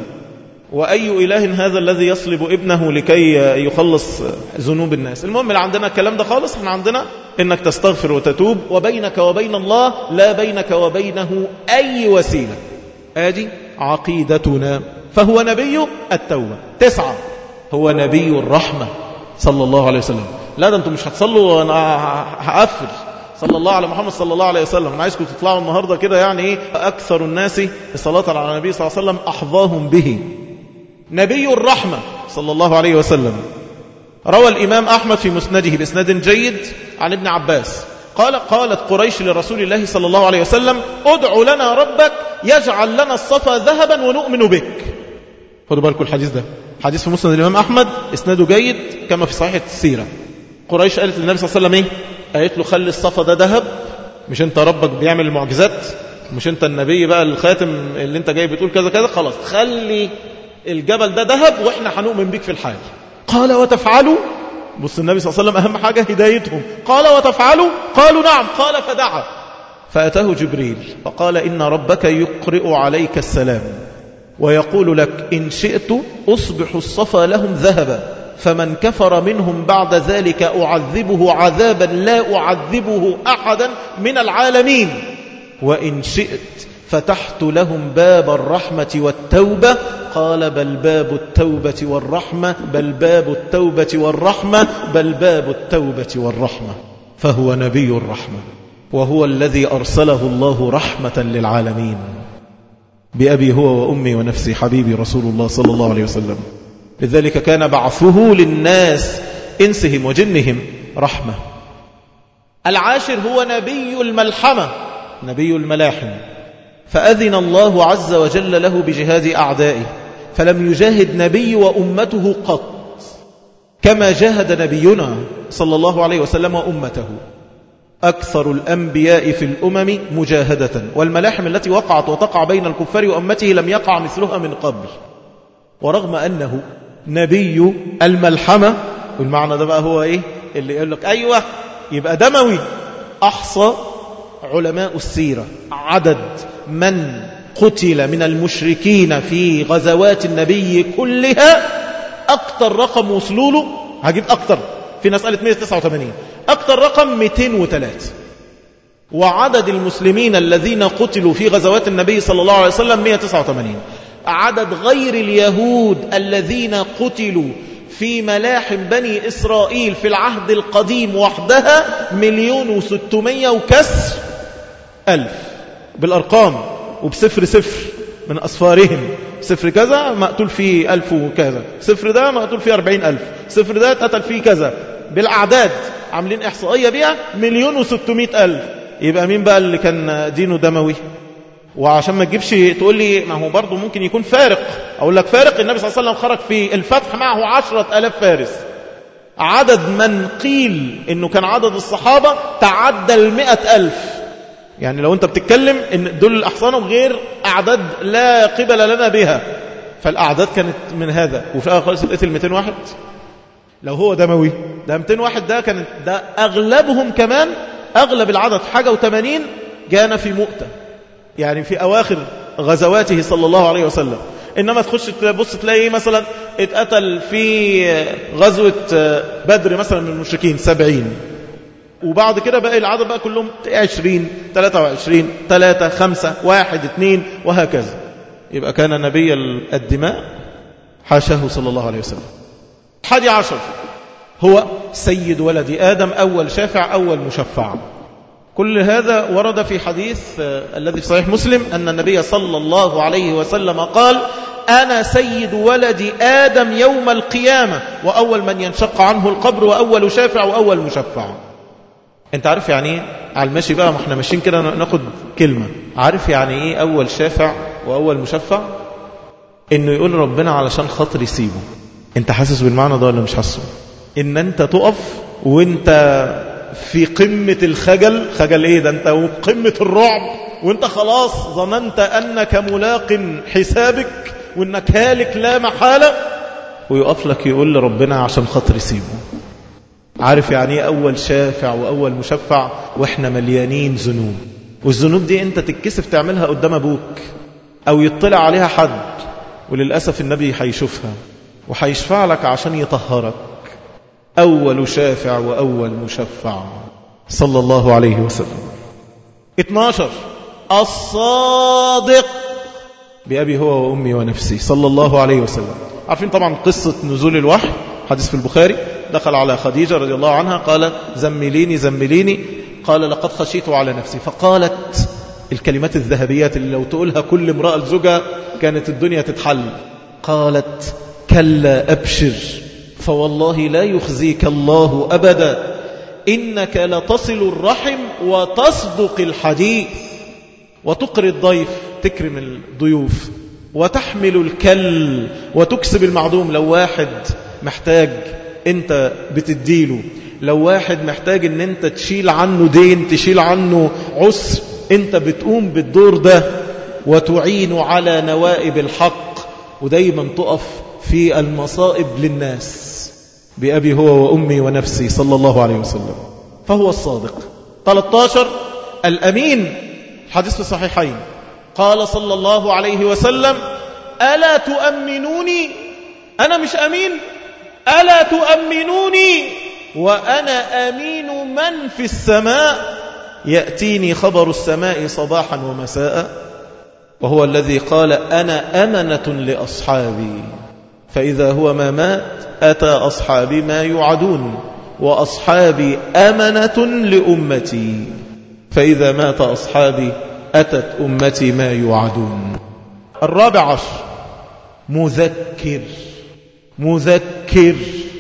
وأي إله هذا الذي يصلب ابنه لكي يخلص ذنوب الناس؟ المهم اللي عندنا الكلام ده خالص، احنا عندنا انك تستغفر وتتوب، وبينك وبين الله لا بينك وبينه أي وسيلة. ادي عقيدتنا. فهو نبي التوبة. تسعة هو نبي الرحمة صلى الله عليه وسلم. لا ده انتم مش هتصلوا وانا هقفل. صلى الله على محمد صلى الله عليه وسلم. انا عايزكم تطلعوا النهارده كده يعني ايه اكثر الناس صلاة على النبي صلى الله عليه وسلم احظاهم به. نبي الرحمة صلى الله عليه وسلم. روى الإمام أحمد في مسنده بإسناد جيد عن ابن عباس قال قالت قريش لرسول الله صلى الله عليه وسلم ادع لنا ربك يجعل لنا الصفا ذهبا ونؤمن بك. خدوا بالكم الحديث ده حديث في مسند الإمام أحمد إسناده جيد كما في صحيح السيرة. قريش قالت للنبي صلى الله عليه وسلم ايه؟ قالت له خلي الصفا ده ذهب، مش انت ربك بيعمل المعجزات؟ مش انت النبي بقى الخاتم اللي انت جاي بتقول كذا كذا؟ خلاص خلي الجبل ده ذهب واحنا هنؤمن بيك في الحال. قال وتفعلوا؟ بص النبي صلى الله عليه وسلم أهم حاجة هدايتهم. قال وتفعلوا؟ قالوا نعم. قال فدعا فأتاه جبريل فقال إن ربك يقرئ عليك السلام ويقول لك إن شئت أصبح الصفا لهم ذهبا، فمن كفر منهم بعد ذلك أعذبه عذابا لا أعذبه أحدا من العالمين، وإن شئت فتحت لهم باب الرحمة والتوبة. قال بل باب التوبة والرحمة بل باب التوبة والرحمة بل باب التوبة والرحمة. فهو نبي الرحمة، وهو الذي أرسله الله رحمة للعالمين. بأبي هو وأمي ونفسي حبيبي رسول الله صلى الله عليه وسلم. لذلك كان بعثه للناس إنسهم وجنهم رحمة. العاشر هو نبي الملحمة، نبي الملاحم، فأذن الله عز وجل له بجهاد أعدائه، فلم يجاهد نبي وأمته قط كما جاهد نبينا صلى الله عليه وسلم وأمته. أكثر الأنبياء في الأمم مجاهدة، والملاحم التي وقعت وتقع بين الكفار وأمته لم يقع مثلها من قبل. ورغم أنه نبي الملحمة، والمعنى ده بقى هو إيه اللي يقول لك أيوة يبقى دموي، أحصى علماء السيرة عدد من قتل من المشركين في غزوات النبي كلها. أكتر رقم وصلوا له، هجيب أكتر، في ناس قالت مئة وتسعة وثمانين، أكتر رقم مئتين وثلاثة. وعدد المسلمين الذين قتلوا في غزوات النبي صلى الله عليه وسلم مئة وتسعة وثمانين. عدد غير اليهود الذين قتلوا في ملاحم بني إسرائيل في العهد القديم وحدها مليون وستمائة وكسر ألف بالأرقام، وبسفر سفر من أصفارهم، سفر كذا مقتول فيه ألف وكذا، سفر ده مقتول فيه أربعين ألف، سفر ده قتل فيه كذا، بالأعداد عاملين إحصائية بيها مليون وستمائة ألف. يبقى مين بقى اللي كان دينه دموي؟ وعشان ما تجيبش تقول لي ما هو برضه ممكن يكون فارق، أقول لك فارق. النبي صلى الله عليه وسلم خرج في الفتح معه عشرة ألاف فارس. عدد من قيل إنه كان عدد الصحابة تعدى المئة ألف. يعني لو أنت بتتكلم إن دول الأحصان غير أعداد لا قبل لنا بها، فالأعداد كانت من هذا. وفي الآخر خالص القتل مئتين واحد. لو هو دموي ده مئتين واحد، ده كانت ده أغلبهم كمان، أغلب العدد حاجة وثمانين جانا في مؤتة، يعني في أواخر غزواته صلى الله عليه وسلم. إنما تخش تبص تلاقي مثلا اتقتل في غزوة بدر مثلا من المشركين سبعين، وبعد كده بقى العدد بقى كلهم عشرين، ثلاثة وعشرين، ثلاثة، خمسة، واحد، اثنين، وهكذا. يبقى كان نبي الدماء حاشاه صلى الله عليه وسلم. حادي عشر هو سيد ولد آدم، أول شافع أول مشفع. كل هذا ورد في حديث الذي في صحيح مسلم أن النبي صلى الله عليه وسلم قال: أنا سيد ولد آدم يوم القيامة، وأول من ينشق عنه القبر، وأول شافع وأول مشفع. انت عارف يعني ايه على المشي بقى، ما احنا ماشيين كده ناخد كلمة. عارف يعني ايه أول شافع وأول مشفع؟ إنه يقول ربنا علشان خاطر يسيبه. انت حاسس بالمعنى ده ولا مش حاسه؟ إن انت تقف وانت في قمة الخجل، خجل ايه ده، انت وقمة الرعب، وانت خلاص ظننت أنك ملاق حسابك وانك هالك لا محالة، ويقف لك يقول لربنا عشان خاطر يسيبه. عارف يعني ايه أول شافع وأول مشفع؟ وإحنا مليانين ذنوب، والذنوب دي أنت تتكسف تعملها قدام أبوك أو يطلع عليها حد، وللأسف النبي هيشوفها وهيشفع لك عشان يطهرك. أول شافع وأول مشفع صلى الله عليه وسلم. اثناشر الصادق بأبي هو وأمي ونفسي صلى الله عليه وسلم. عارفين طبعا قصة نزول الوحي، حديث في البخاري، دخل على خديجة رضي الله عنها قال: زمليني زمليني، قال: لقد خشيت على نفسي. فقالت الكلمات الذهبيات اللي لو تقولها كل امرأة لزوجها كانت الدنيا تتحل. قالت: كلا أبشر، فوالله لا يخزيك الله أبدا، إنك لتصل الرحم وتصدق الحديث وتقري الضيف، تكرم الضيوف، وتحمل الكل وتكسب المعدوم. لو واحد محتاج انت بتديله، لو واحد محتاج ان انت تشيل عنه دين، تشيل عنه عسر، انت بتقوم بالدور ده، وتعين على نوائب الحق، ودايما تقف في المصائب للناس. بأبي هو وأمي ونفسي صلى الله عليه وسلم. فهو الصادق. ثلاثة عشر الأمين، حديث في الصحيحين، قال صلى الله عليه وسلم: ألا تؤمنوني؟ أنا مش أمين؟ ألا تؤمنوني وأنا أمين من في السماء، يأتيني خبر السماء صباحا ومساء، وهو الذي قال: أنا أمنة لأصحابي، فإذا هو ما مات أتى أصحابي ما يوعدون، وأصحابي أمنة لأمتي، فإذا مات أصحابي أتت أمتي ما يوعدون. الرابع عشر مذكر. مذكر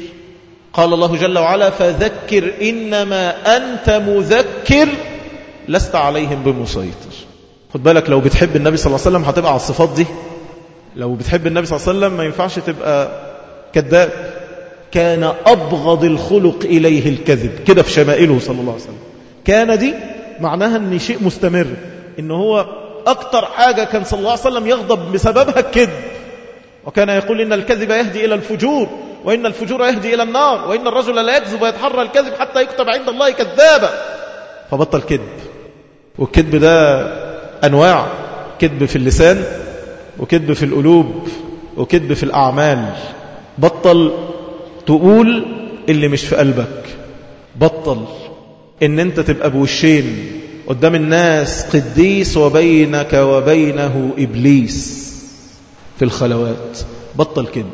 قال الله جل وعلا فذكر إنما أنت مذكر لست عليهم بمسيطر. خد بالك لو بتحب النبي صلى الله عليه وسلم هتبقى على الصفات دي. لو بتحب النبي صلى الله عليه وسلم ما ينفعش تبقى كذاب. كان أبغض الخلق إليه الكذب، كده في شمائله صلى الله عليه وسلم. كان دي معناها أن شيء مستمر، إن هو أكتر حاجة كان صلى الله عليه وسلم يغضب بسببها الكذب. وكان يقول إن الكذب يهدي إلى الفجور، وإن الفجور يهدي إلى النار، وإن الرجل لا يكذب ويتحرى الكذب حتى يكتب عند الله كذابا. فبطل كذب. والكذب ده أنواع، كذب في اللسان، وكذب في القلوب، وكذب في الأعمال. بطل تقول اللي مش في قلبك. بطل إن أنت تبقى بوشين قدام الناس قديس وبينك وبينه إبليس في الخلوات. بطل كذب.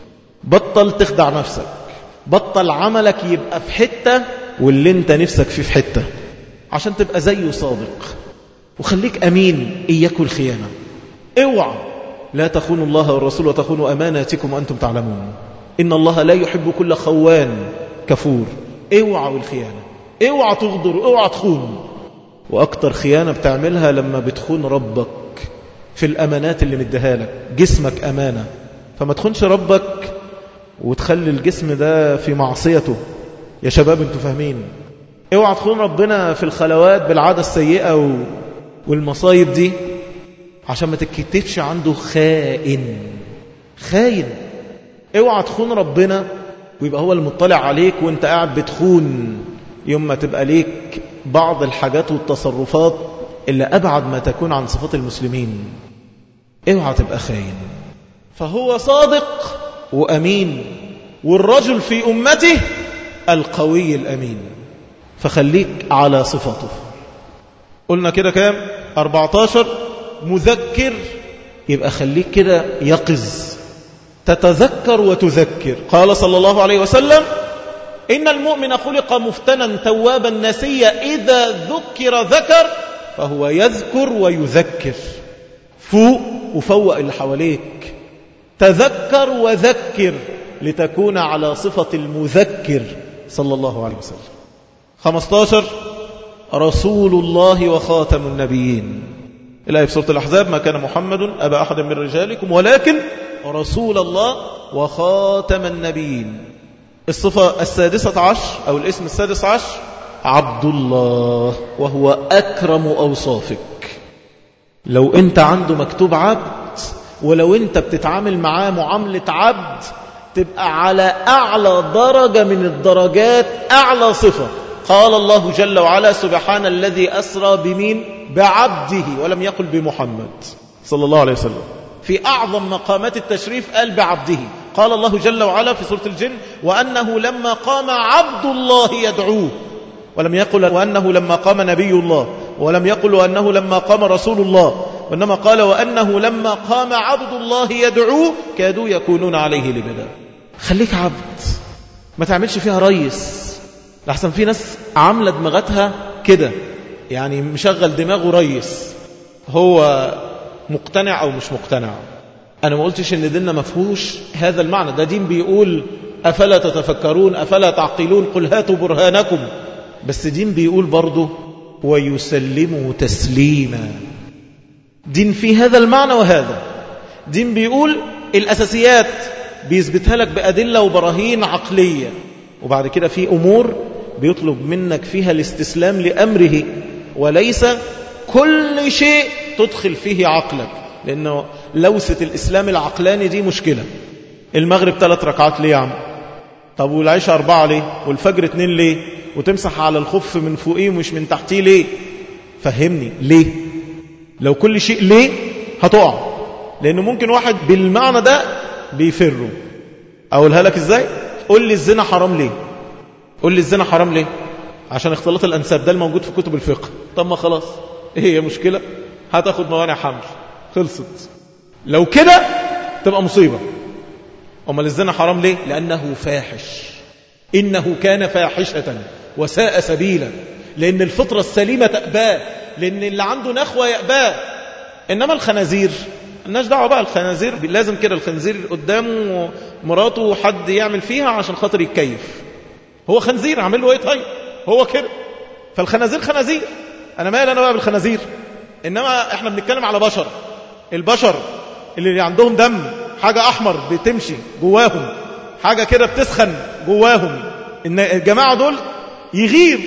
بطل تخدع نفسك. بطل عملك يبقى في حتة واللي انت نفسك فيه في حتة عشان تبقى زيه صادق. وخليك أمين، إياكوا الخيانة. اوعى لا تخونوا الله والرسول وتخونوا أماناتكم وأنتم تعلمون إن الله لا يحب كل خوان كفور. اوعى والخيانة، اوعى تغدر، اوعى تخون. وأكتر خيانة بتعملها لما بتخون ربك في الأمانات اللي مديها لك. جسمك أمانة، فما تخونش ربك وتخلي الجسم ده في معصيته. يا شباب انتوا فاهمين؟ اوعى تخون ربنا في الخلوات بالعادة السيئة والمصايب دي عشان ما تتكتفش عنده خائن. خاين. اوعى تخون ربنا ويبقى هو المطلع عليك وانت قاعد بتخون، يوم ما تبقى ليك بعض الحاجات والتصرفات اللي أبعد ما تكون عن صفات المسلمين. اوعى تبقى خاين. فهو صادق وأمين، والرجل في أمته القوي الأمين، فخليك على صفاته. قلنا كده كام؟ أربعتاشر. مذكر، يبقى خليك كده يقظ، تتذكر وتذكر. قال صلى الله عليه وسلم إن المؤمن خلق مفتنا توابا نسيا إذا ذكر ذكر فهو يذكر ويذكر. فوق وفوق اللي حواليك، تذكر وذكر لتكون على صفة المذكر صلى الله عليه وسلم. خمستاشر. رسول الله وخاتم النبيين. الآية في سورة الأحزاب ما كان محمد أبا أحد من رجالكم ولكن رسول الله وخاتم النبيين. الصفة السادسة عشر أو الاسم السادس عشر عبد الله، وهو أكرم أوصافك. لو أنت عنده مكتوب عبد، ولو أنت بتتعامل معاه معاملة عبد، تبقى على أعلى درجة من الدرجات، أعلى صفة. قال الله جل وعلا سبحان الذي أسرى بمين؟ بعبده، ولم يقل بمحمد صلى الله عليه وسلم. في أعظم مقامات التشريف قال بعبده. قال الله جل وعلا في سورة الجن وأنه لما قام عبد الله يدعوه، ولم يقل وأنه لما قام نبي الله، ولم يقل وأنه لما قام رسول الله، وإنما قال وأنه لما قام عبد الله يدعوه كادوا يكونون عليه لبدا. خليك عبد، ما تعملش فيها ريس، لحسن في ناس عاملة دماغتها كده، يعني مشغل دماغه ريس، هو مقتنع أو مش مقتنع. أنا ما قلتش إن ديننا مفهوش هذا المعنى، ده دين بيقول أفلا تتفكرون أفلا تعقلون قل هاتوا برهانكم، بس دين بيقول برضه ويسلموا تسليما. دين في هذا المعنى، وهذا دين بيقول الأساسيات بيثبتها لك بأدلة وبراهين عقلية، وبعد كده في أمور بيطلب منك فيها الاستسلام لأمره، وليس كل شيء تدخل فيه عقلك، لأنه لوثة الإسلام العقلاني دي مشكلة. المغرب ثلاث ركعات ليه يا عم؟ طب والعشاء أربعة ليه؟ والفجر اتنين ليه؟ وتمسح على الخف من فوقيه ومش من تحتيه ليه؟ فهمني ليه؟ لو كل شيء ليه هتقع، لأنه ممكن واحد بالمعنى ده بيفره. أقولها لك إزاي؟ قول لي الزنا حرام ليه؟ قول لي الزنا حرام ليه؟ عشان اختلاط الأنساب، ده الموجود في كتب الفقه. طب ما خلاص، ايه هي مشكلة؟ هتاخد موانع حمل، خلصت. لو كده تبقى مصيبة. أمال الزنا حرام ليه؟ لأنه فاحش، إنه كان فاحشة وساء سبيلا، لأن الفطرة السليمة تأباه، لأن اللي عنده نخوة يأباه. إنما الخنازير الناس دعوة بقى الخنازير لازم كده الخنزير قدامه مراته وحد يعمل فيها عشان خاطر يتكيف. هو خنزير عامل له ايه طيب؟ هو كده. فالخنازير خنازير، انا مال انا بقى بالخنازير. انما احنا بنتكلم على بشر. البشر اللي عندهم دم، حاجة احمر بتمشي جواهم، حاجة كده بتسخن جواهم، ان الجماعة دول يغير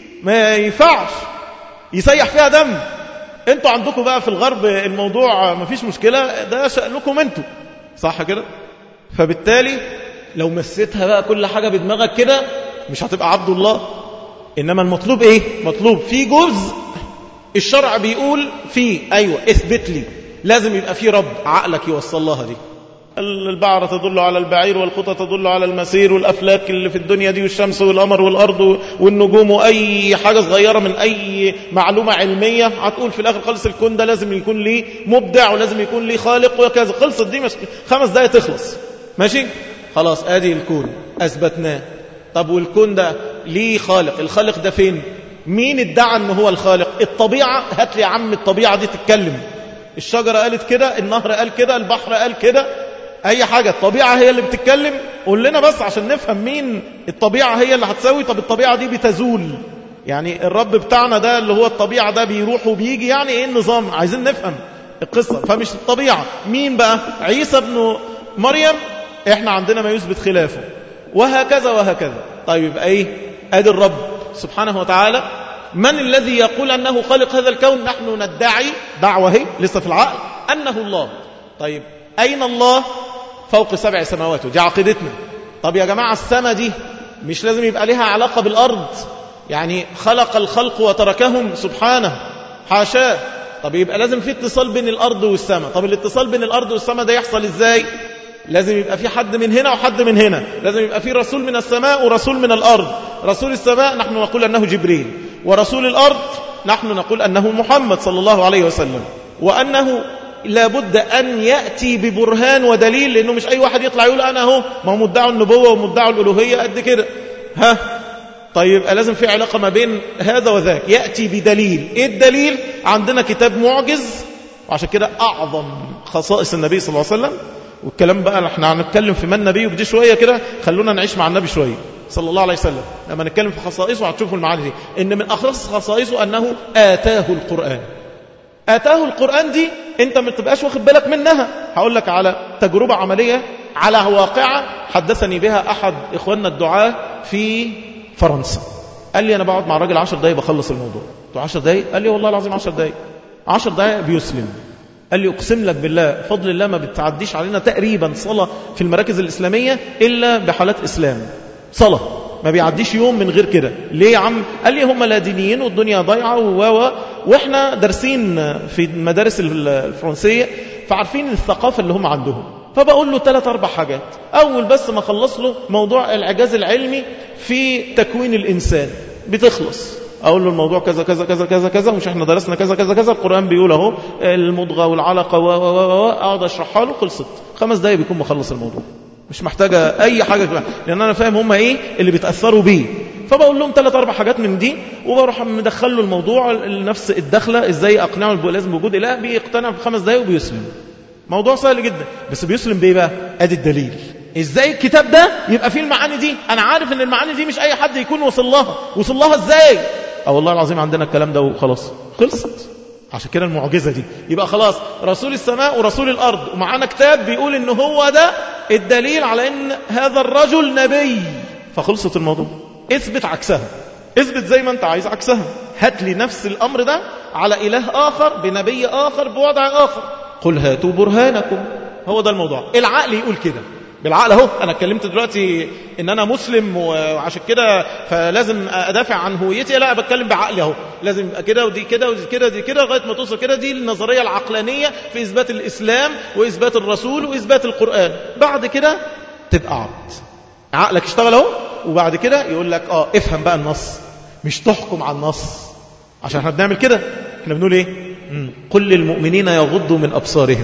ما ينفعش يسيح فيها دم. انتوا عندكم بقى في الغرب الموضوع ما فيش مشكلة، ده شأنكم انتوا، صح كده؟ فبالتالي لو مسيتها بقى كل حاجة بدماغك كده مش هتبقى عبد الله. إنما المطلوب إيه؟ مطلوب في جزء الشرع بيقول فيه أيوة اثبت لي، لازم يبقى فيه رب، عقلك يوصل لها دي. البعرة تدل على البعير، والخطى تدل على المسير، والأفلاك اللي في الدنيا دي، والشمس والقمر والأرض والنجوم، وأي حاجة صغيرة من أي معلومة علمية هتقول في الآخر خلص الكون ده لازم يكون ليه مبدع ولازم يكون ليه خالق وكذا. خلصت دي مش خمس دقايق تخلص، ماشي؟ خلاص آدي الكون أثبتناه. طب والكون ده ليه خالق؟ الخالق ده فين؟ مين ادعى أنه هو الخالق؟ الطبيعة. هات لي يا عم الطبيعة دي تتكلم. الشجرة قالت كده، النهر قال كده، البحر قال كده، أي حاجة. الطبيعة هي اللي بتتكلم. قول لنا بس عشان نفهم مين الطبيعة هي اللي هتسوي. طب الطبيعة دي بتزول، يعني الرب بتاعنا ده اللي هو الطبيعة ده بيروح وبيجي، يعني ايه النظام؟ عايزين نفهم القصة. فمش الطبيعة. مين بقى؟ عيسى ابن مريم احنا عندنا ما يثبت خلافه، وهكذا وهكذا. طيب يبقى ايه؟ ادي الرب سبحانه وتعالى. من الذي يقول أنه خالق هذا الكون؟ نحن ندعي دعوة هي لسه في العقل أنه الله. طيب أين الله؟ فوق سبع سماوات، دي عقيدتنا. طب يا جماعة السماء دي مش لازم يبقى لها علاقة بالأرض؟ يعني خلق الخلق وتركهم سبحانه، حاشاه. طب يبقى لازم في اتصال بين الأرض والسماء. طب الاتصال بين الأرض والسماء ده يحصل إزاي؟ لازم يبقى في حد من هنا وحد من هنا، لازم يبقى في رسول من السماء ورسول من الأرض. رسول السماء نحن نقول أنه جبريل، ورسول الأرض نحن نقول أنه محمد صلى الله عليه وسلم، وأنه لابد أن يأتي ببرهان ودليل، لأنه مش أي واحد يطلع يقول أنا هو، ما هو مدعو النبوة ومدعو الألوهية قد كده. ها طيب لازم في علاقة ما بين هذا وذاك، يأتي بدليل. إيه الدليل؟ عندنا كتاب معجز، وعشان كده أعظم خصائص النبي صلى الله عليه وسلم. والكلام بقى احنا هنتكلم في من نبيه بدي شوية كده، خلونا نعيش مع النبي شوية صلى الله عليه وسلم. لما نتكلم في خصائصه هتشوفوا المعاني دي، ان من اخص خصائصه انه آتاه القرآن. آتاه القرآن دي انت ما تبقاش واخد بالك منها. هقول لك على تجربة عملية على واقعة حدثني بها احد اخواننا الدعاة في فرنسا. قال لي انا بقعد مع الراجل عشر دقايق بخلص الموضوع. قلت له عشر دقايق؟ قال لي والله العظيم عشر دقايق. عشر دقايق بيسلم. قال لي أقسم لك بالله فضل الله ما بتعديش علينا تقريبا صلاة في المراكز الإسلامية إلا بحالات إسلام. صلاة ما بيعديش يوم من غير كده. ليه يا عم؟ قال لي هم لا دينيين والدنيا ضايعة و وإحنا دارسين في المدارس الفرنسية فعارفين الثقافة اللي هم عندهم. فبقول له ثلاث أربع حاجات. أول بس ما خلص له موضوع الإعجاز العلمي في تكوين الإنسان بتخلص. أقول له الموضوع كذا كذا كذا كذا كذا، مش احنا درسنا كذا كذا كذا، القرآن بيقول اهو المضغة والعلقة و و و اقعد اشرحها له. خلصت خمس دقايق بيكون مخلص الموضوع، مش محتاجة أي حاجة كمان، لأن أنا فاهم هم إيه اللي بيتأثروا بيه. فبقول لهم ثلاث أربع حاجات من دي، وبروح مدخل له الموضوع نفس الدخلة إزاي أقنعه لازم بوجود إله. بيقتنع في خمس دقايق وبيسلم. موضوع سهل جدا، بس بيسلم بيه بقى. أدي الدليل. إزاي الكتاب ده يبقى فيه المعاني دي؟ أنا عارف إن المعاني دي مش أي حد يكون وصل لها. وصل لها إزاي؟ أو والله العظيم عندنا الكلام ده وخلاص خلصت. عشان كده المعجزة دي يبقى خلاص رسول السماء ورسول الأرض، ومعانا كتاب بيقول إن هو ده الدليل على إن هذا الرجل نبي. فخلصت الموضوع. اثبت عكسها، اثبت زي ما انت عايز عكسها. هات لي نفس الأمر ده على إله آخر بنبي آخر بوضع آخر. قل هاتوا برهانكم. هو ده الموضوع. العقل يقول كده بالعقل اهو. انا اتكلمت دلوقتي ان انا مسلم وعشان كده فلازم ادافع عن هويتي. لا، بتكلم بعقلي اهو. لازم يبقى كده ودي كده ودي كده ودي كده لغايه ما توصل كده. دي النظريه العقلانيه في اثبات الاسلام واثبات الرسول واثبات القران. بعد كده تبقى عبد. عقلك اشتغل اهو، وبعد كده يقول لك اه افهم بقى النص، مش تحكم على النص. عشان احنا بنعمل كده. احنا بنقول ايه؟ مم. قل للمؤمنين يغضوا من ابصارهم.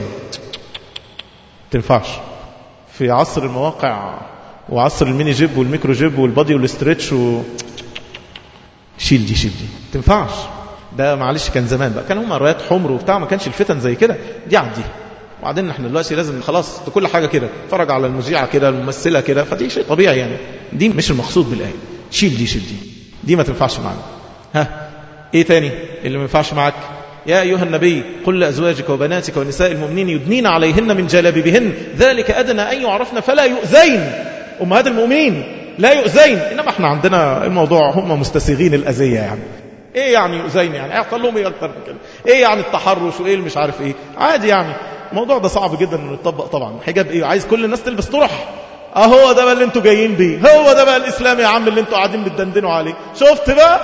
تنفعش في عصر المواقع وعصر الميني جيب والميكرو جيب والبادي والاستريتش و... شيل دي شيل دي تنفعش. ده معلش كان زمان بقى، كان هم روايات حمر وبتاع، ما كانش الفتن زي كده. دي عدي وبعدين احنا دلوقتي لازم خلاص كل حاجة كده، اتفرج على المذيعة كده، الممثلة كده، فدي شيء طبيعي يعني. دي مش المقصود بالآية. شيل دي شيل دي دي ما تنفعش معنا. ها ايه تاني اللي ما ينفعش معك؟ يا أيها النبي قل لأزواجك وبناتك ونساء المؤمنين يدنين عليهن من جلابيبهن ذلك أدنى أن يعرفن فلا يؤذين. أمهات المؤمنين لا يؤذين، إنما احنا عندنا الموضوع هم مستسيغين الأذية يعني. ايه يعني يؤذين؟ يعني اعطى لهم ايه اكتر من كده؟ ايه يعني التحرش وايه اللي مش عارف ايه؟ عادي يعني. الموضوع ده صعب جدا انه يتطبق طبعا. حجاب ايه؟ عايز كل الناس تلبس طرح؟ اهو ده بقى اللي انتوا جايين بيه، هو ده بقى الاسلام يا عم اللي انتوا قاعدين بتدندنوا عليه. شفت بقى؟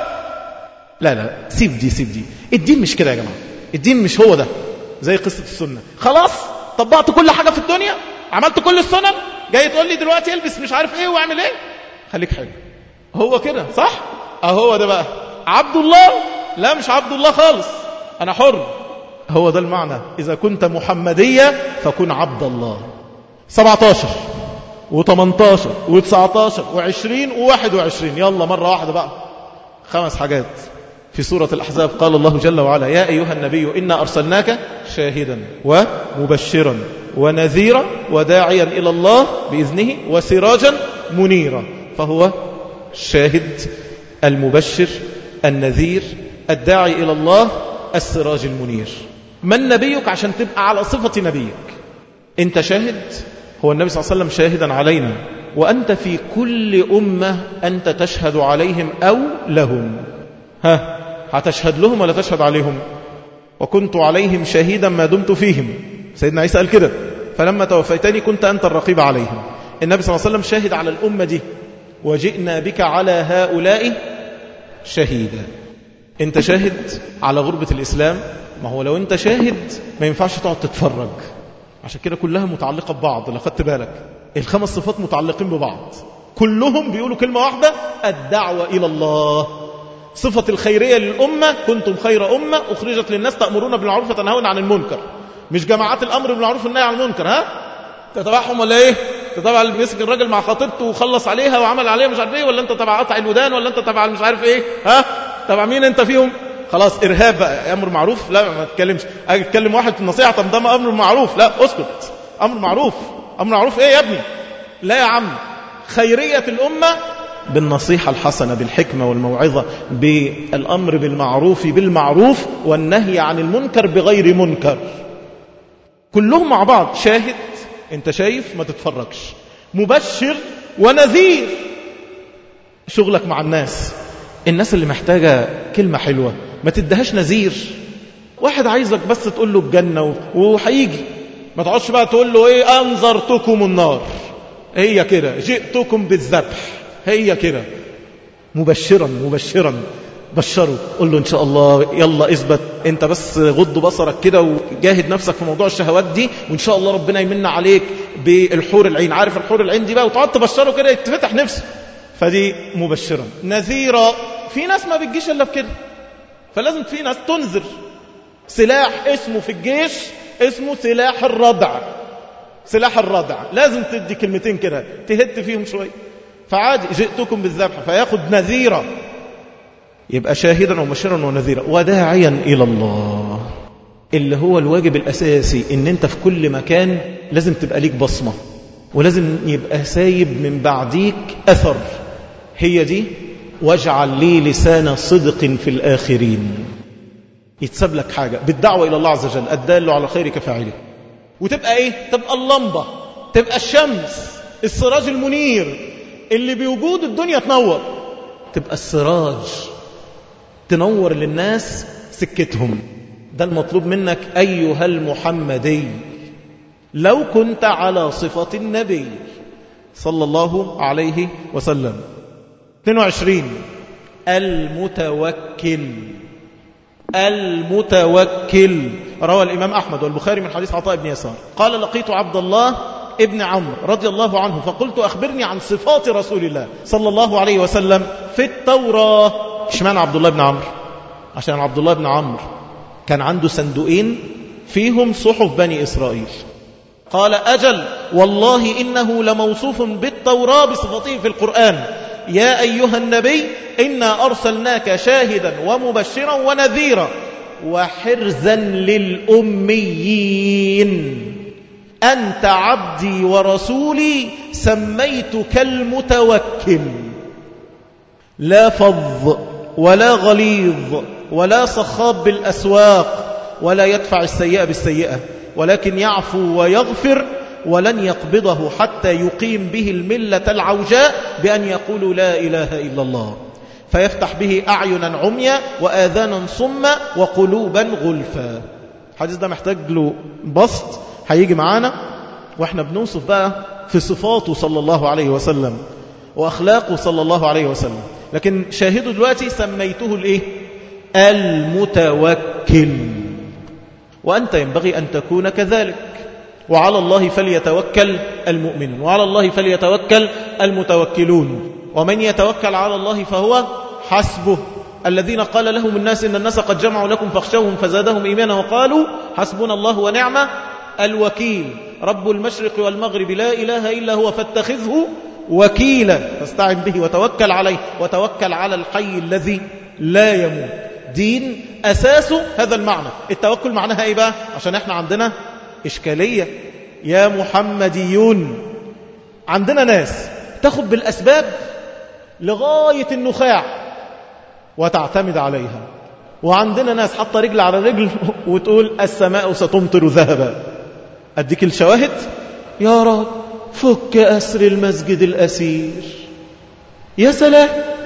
لا لا سيب دي سيب دي. الدين مش كده يا جماعه. الدين مش هو ده. زي قصه السنه، خلاص طبقت كل حاجه في الدنيا، عملت كل السنن، جاي تقول لي دلوقتي البس مش عارف ايه واعمل ايه؟ خليك حلو. هو كده صح؟ اهو ده بقى عبد الله. لا مش عبد الله خالص، انا حر. هو ده المعنى. اذا كنت محمدية فكن عبد الله. سبعتاشر وثمانتاشر وتسعتاشر وعشرين وواحد وعشرين، يلا مرة واحدة بقى. خمس حاجات في سورة الأحزاب. قال الله جل وعلا يا أيها النبي إنا أرسلناك شاهدا ومبشرا ونذيرا وداعيا إلى الله بإذنه وسراجا منيرا. فهو الشاهد، المبشر، النذير، الداعي إلى الله، السراج المنير. من نبيك؟ عشان تبقى على صفة نبيك. انت شاهد، هو النبي صلى الله عليه وسلم شاهدا علينا، وأنت في كل أمة أنت تشهد عليهم أو لهم. ها هتشهد لهم ولا تشهد عليهم؟ وكنت عليهم شهيدا ما دمت فيهم. سيدنا عيسى قال كده، فلما توفيتني كنت أنت الرقيب عليهم. النبي صلى الله عليه وسلم شاهد على الأمة دي، وجئنا بك على هؤلاء شهيدا. انت شاهد على غربة الإسلام. ما هو لو انت شاهد ما ينفعش تقعد تتفرج. عشان كده كلها متعلقة ببعض. لو خدت بالك الخمس صفات متعلقين ببعض، كلهم بيقولوا كلمة واحدة: الدعوة إلى الله. صفة الخيرية للأمة: كنتم خير أمة أخرجت للناس تأمرون بالمعروف وتنهون عن المنكر. مش جماعات الأمر بالمعروف والنهي عن المنكر. ها تتبعهم ولا ايه؟ تتبع اللي بيمسك الراجل مع خطيبته وخلص عليها وعمل عليها مش عارف ايه، ولا انت تبع قطع الودان، ولا انت تبع مش عارف ايه؟ ها تبع مين انت فيهم؟ خلاص ارهاب بقى. امر معروف؟ لا ما تتكلمش. اجي اتكلم واحد في النصيحه، طب ده امر معروف؟ لا اسكت. امر معروف امر معروف ايه يا ابني؟ لا يا عم. خيريه الامه بالنصيحه الحسنه، بالحكمه والموعظه، بالامر بالمعروف بالمعروف والنهي عن المنكر بغير منكر. كلهم مع بعض. شاهد، انت شايف ما تتفرجش. مبشر ونذير، شغلك مع الناس. الناس اللي محتاجة كلمة حلوة ما تدهش نذير. واحد عايزك بس تقول له الجنة وهيجي، ما تقعدش بقى تقول له ايه انذرتكم النار. هي كده جئتكم بالذبح. هي كده. مبشرا مبشرا بشره، قل له ان شاء الله يلا اثبت انت بس، غض بصرك كده وجاهد نفسك في موضوع الشهوات دي، وان شاء الله ربنا يمن عليك بالحور العين. عارف الحور العين دي بقى؟ وتقعد تبشره كده يتفتح نفسه. فدي مبشرا. نذيرا، في ناس ما بتجيش الا بكده، فلازم في ناس تنذر. سلاح اسمه في الجيش اسمه سلاح الردع. سلاح الردع لازم تدي كلمتين كده تهد فيهم شويه. فعادي جئتكم بالذبح، فياخد نذيرا، يبقى شاهدا ومبشرا ونذيرا وداعيا إلى الله، اللي هو الواجب الأساسي. إن أنت في كل مكان لازم تبقى ليك بصمة، ولازم يبقى سايب من بعديك أثر. هي دي واجعل لي لسان صدق في الآخرين. يتساب لك حاجة بالدعوة إلى الله عز وجل، الدال على خير كفاعله. وتبقى إيه؟ تبقى اللمبة، تبقى الشمس، السراج المنير اللي بوجود الدنيا تنور. تبقى السراج تنور للناس سكتهم. ده المطلوب منك أيها المحمدي لو كنت على صفة النبي صلى الله عليه وسلم. اثنين وعشرين المتوكل. المتوكل روى الإمام أحمد والبخاري من حديث عطاء بن يسار قال: لقيت عبد الله ابن عمرو رضي الله عنه فقلت: أخبرني عن صفات رسول الله صلى الله عليه وسلم في التوراة. اشمعنى عبد الله بن عمرو؟ عشان عبد الله بن عمرو كان عنده صندوقين فيهم صحف بني إسرائيل. قال: أجل والله إنه لموصوف بالتوراة بصفته في القرآن: يا أيها النبي إنا أرسلناك شاهدا ومبشرا ونذيرا وحرزا للأميين. أنت عبدي ورسولي سميتك المتوكل. لا فظ ولا غليظ ولا صخاب بالأسواق ولا يدفع السيئة بالسيئة، ولكن يعفو ويغفر، ولن يقبضه حتى يقيم به الملة العوجاء بأن يقول لا إله إلا الله، فيفتح به أعينا عميا وآذانا صما وقلوبا غلفا. الحديث ده محتاج له بسط هيجي معانا واحنا بنوصف بقى في صفاته صلى الله عليه وسلم وأخلاقه صلى الله عليه وسلم. لكن شاهدوا دلوقتي سميته الايه؟ المتوكل. وأنت ينبغي أن تكون كذلك. وعلى الله فليتوكل المؤمنون، وعلى الله فليتوكل المتوكلون، ومن يتوكل على الله فهو حسبه. الذين قال لهم الناس إن الناس قد جمعوا لكم فاخشوهم فزادهم إيمانا وقالوا حسبنا الله ونعم الوكيل. رب المشرق والمغرب لا إله إلا هو فاتخذه وكيلا، فاستعن به وتوكل عليه، وتوكل على الحي الذي لا يموت. دين أساسه هذا المعنى. التوكل معناها إيه بقى؟ عشان إحنا عندنا إشكالية يا محمديون. عندنا ناس تاخد بالأسباب لغاية النخاع وتعتمد عليها، وعندنا ناس حاطة رجل على رجل وتقول السماء ستمطر ذهبا. أديك الشواهد. يا رب فك أسر المسجد الأسير، يا سلام.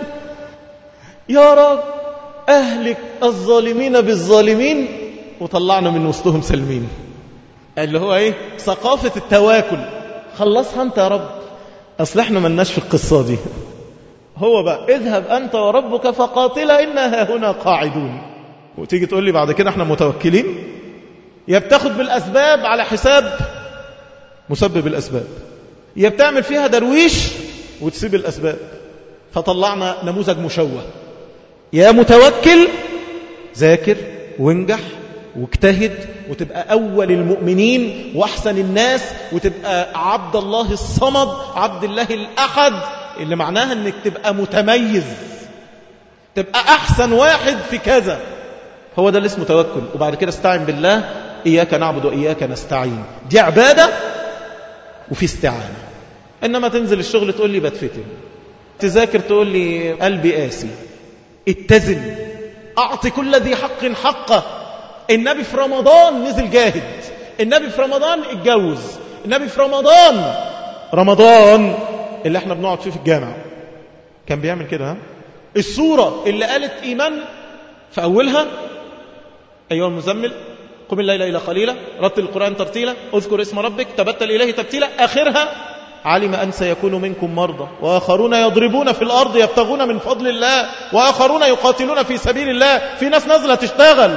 يا رب أهلك الظالمين بالظالمين وطلعنا من وسطهم سلمين. اللي هو ايه؟ ثقافة التواكل. خلصها انت يا رب، اصل احنا ملناش في القصة دي. هو بقى اذهب انت وربك فقاتلا إنا هنا قاعدون. وتيجي تقول لي بعد كده احنا متوكلين؟ يا بتاخد بالاسباب على حساب مسبب الاسباب، يا بتعمل فيها درويش وتسيب الاسباب. فطلعنا نموذج مشوه. يا متوكل ذاكر وانجح واجتهد وتبقى أول المؤمنين وأحسن الناس، وتبقى عبد الله الصمد، عبد الله الأحد، اللي معناها أنك تبقى متميز، تبقى أحسن واحد في كذا. هو ده اللي اسمه توكل. وبعد كده استعين بالله، إياك نعبد وإياك نستعين. دي عبادة وفي استعانة. إنما تنزل الشغل تقول لي بتفتن، تذاكر تقول لي قلبي قاسي. اتزن، أعطي كل ذي حق حقه. النبي في رمضان نزل جاهد، النبي في رمضان اتجوز، النبي في رمضان رمضان اللي احنا بنقعد فيه في الجامع كان بيعمل كده. ها؟ السورة اللي قالت إيمان في أولها أيها المزمل قم الليل إلى قليلا، رتل القرآن ترتيلا، اذكر اسم ربك، تبتل إليه تبتيلا. آخرها علم أن سيكون منكم مرضى وآخرون يضربون في الأرض يبتغون من فضل الله وآخرون يقاتلون في سبيل الله. في ناس نازلة تشتغل.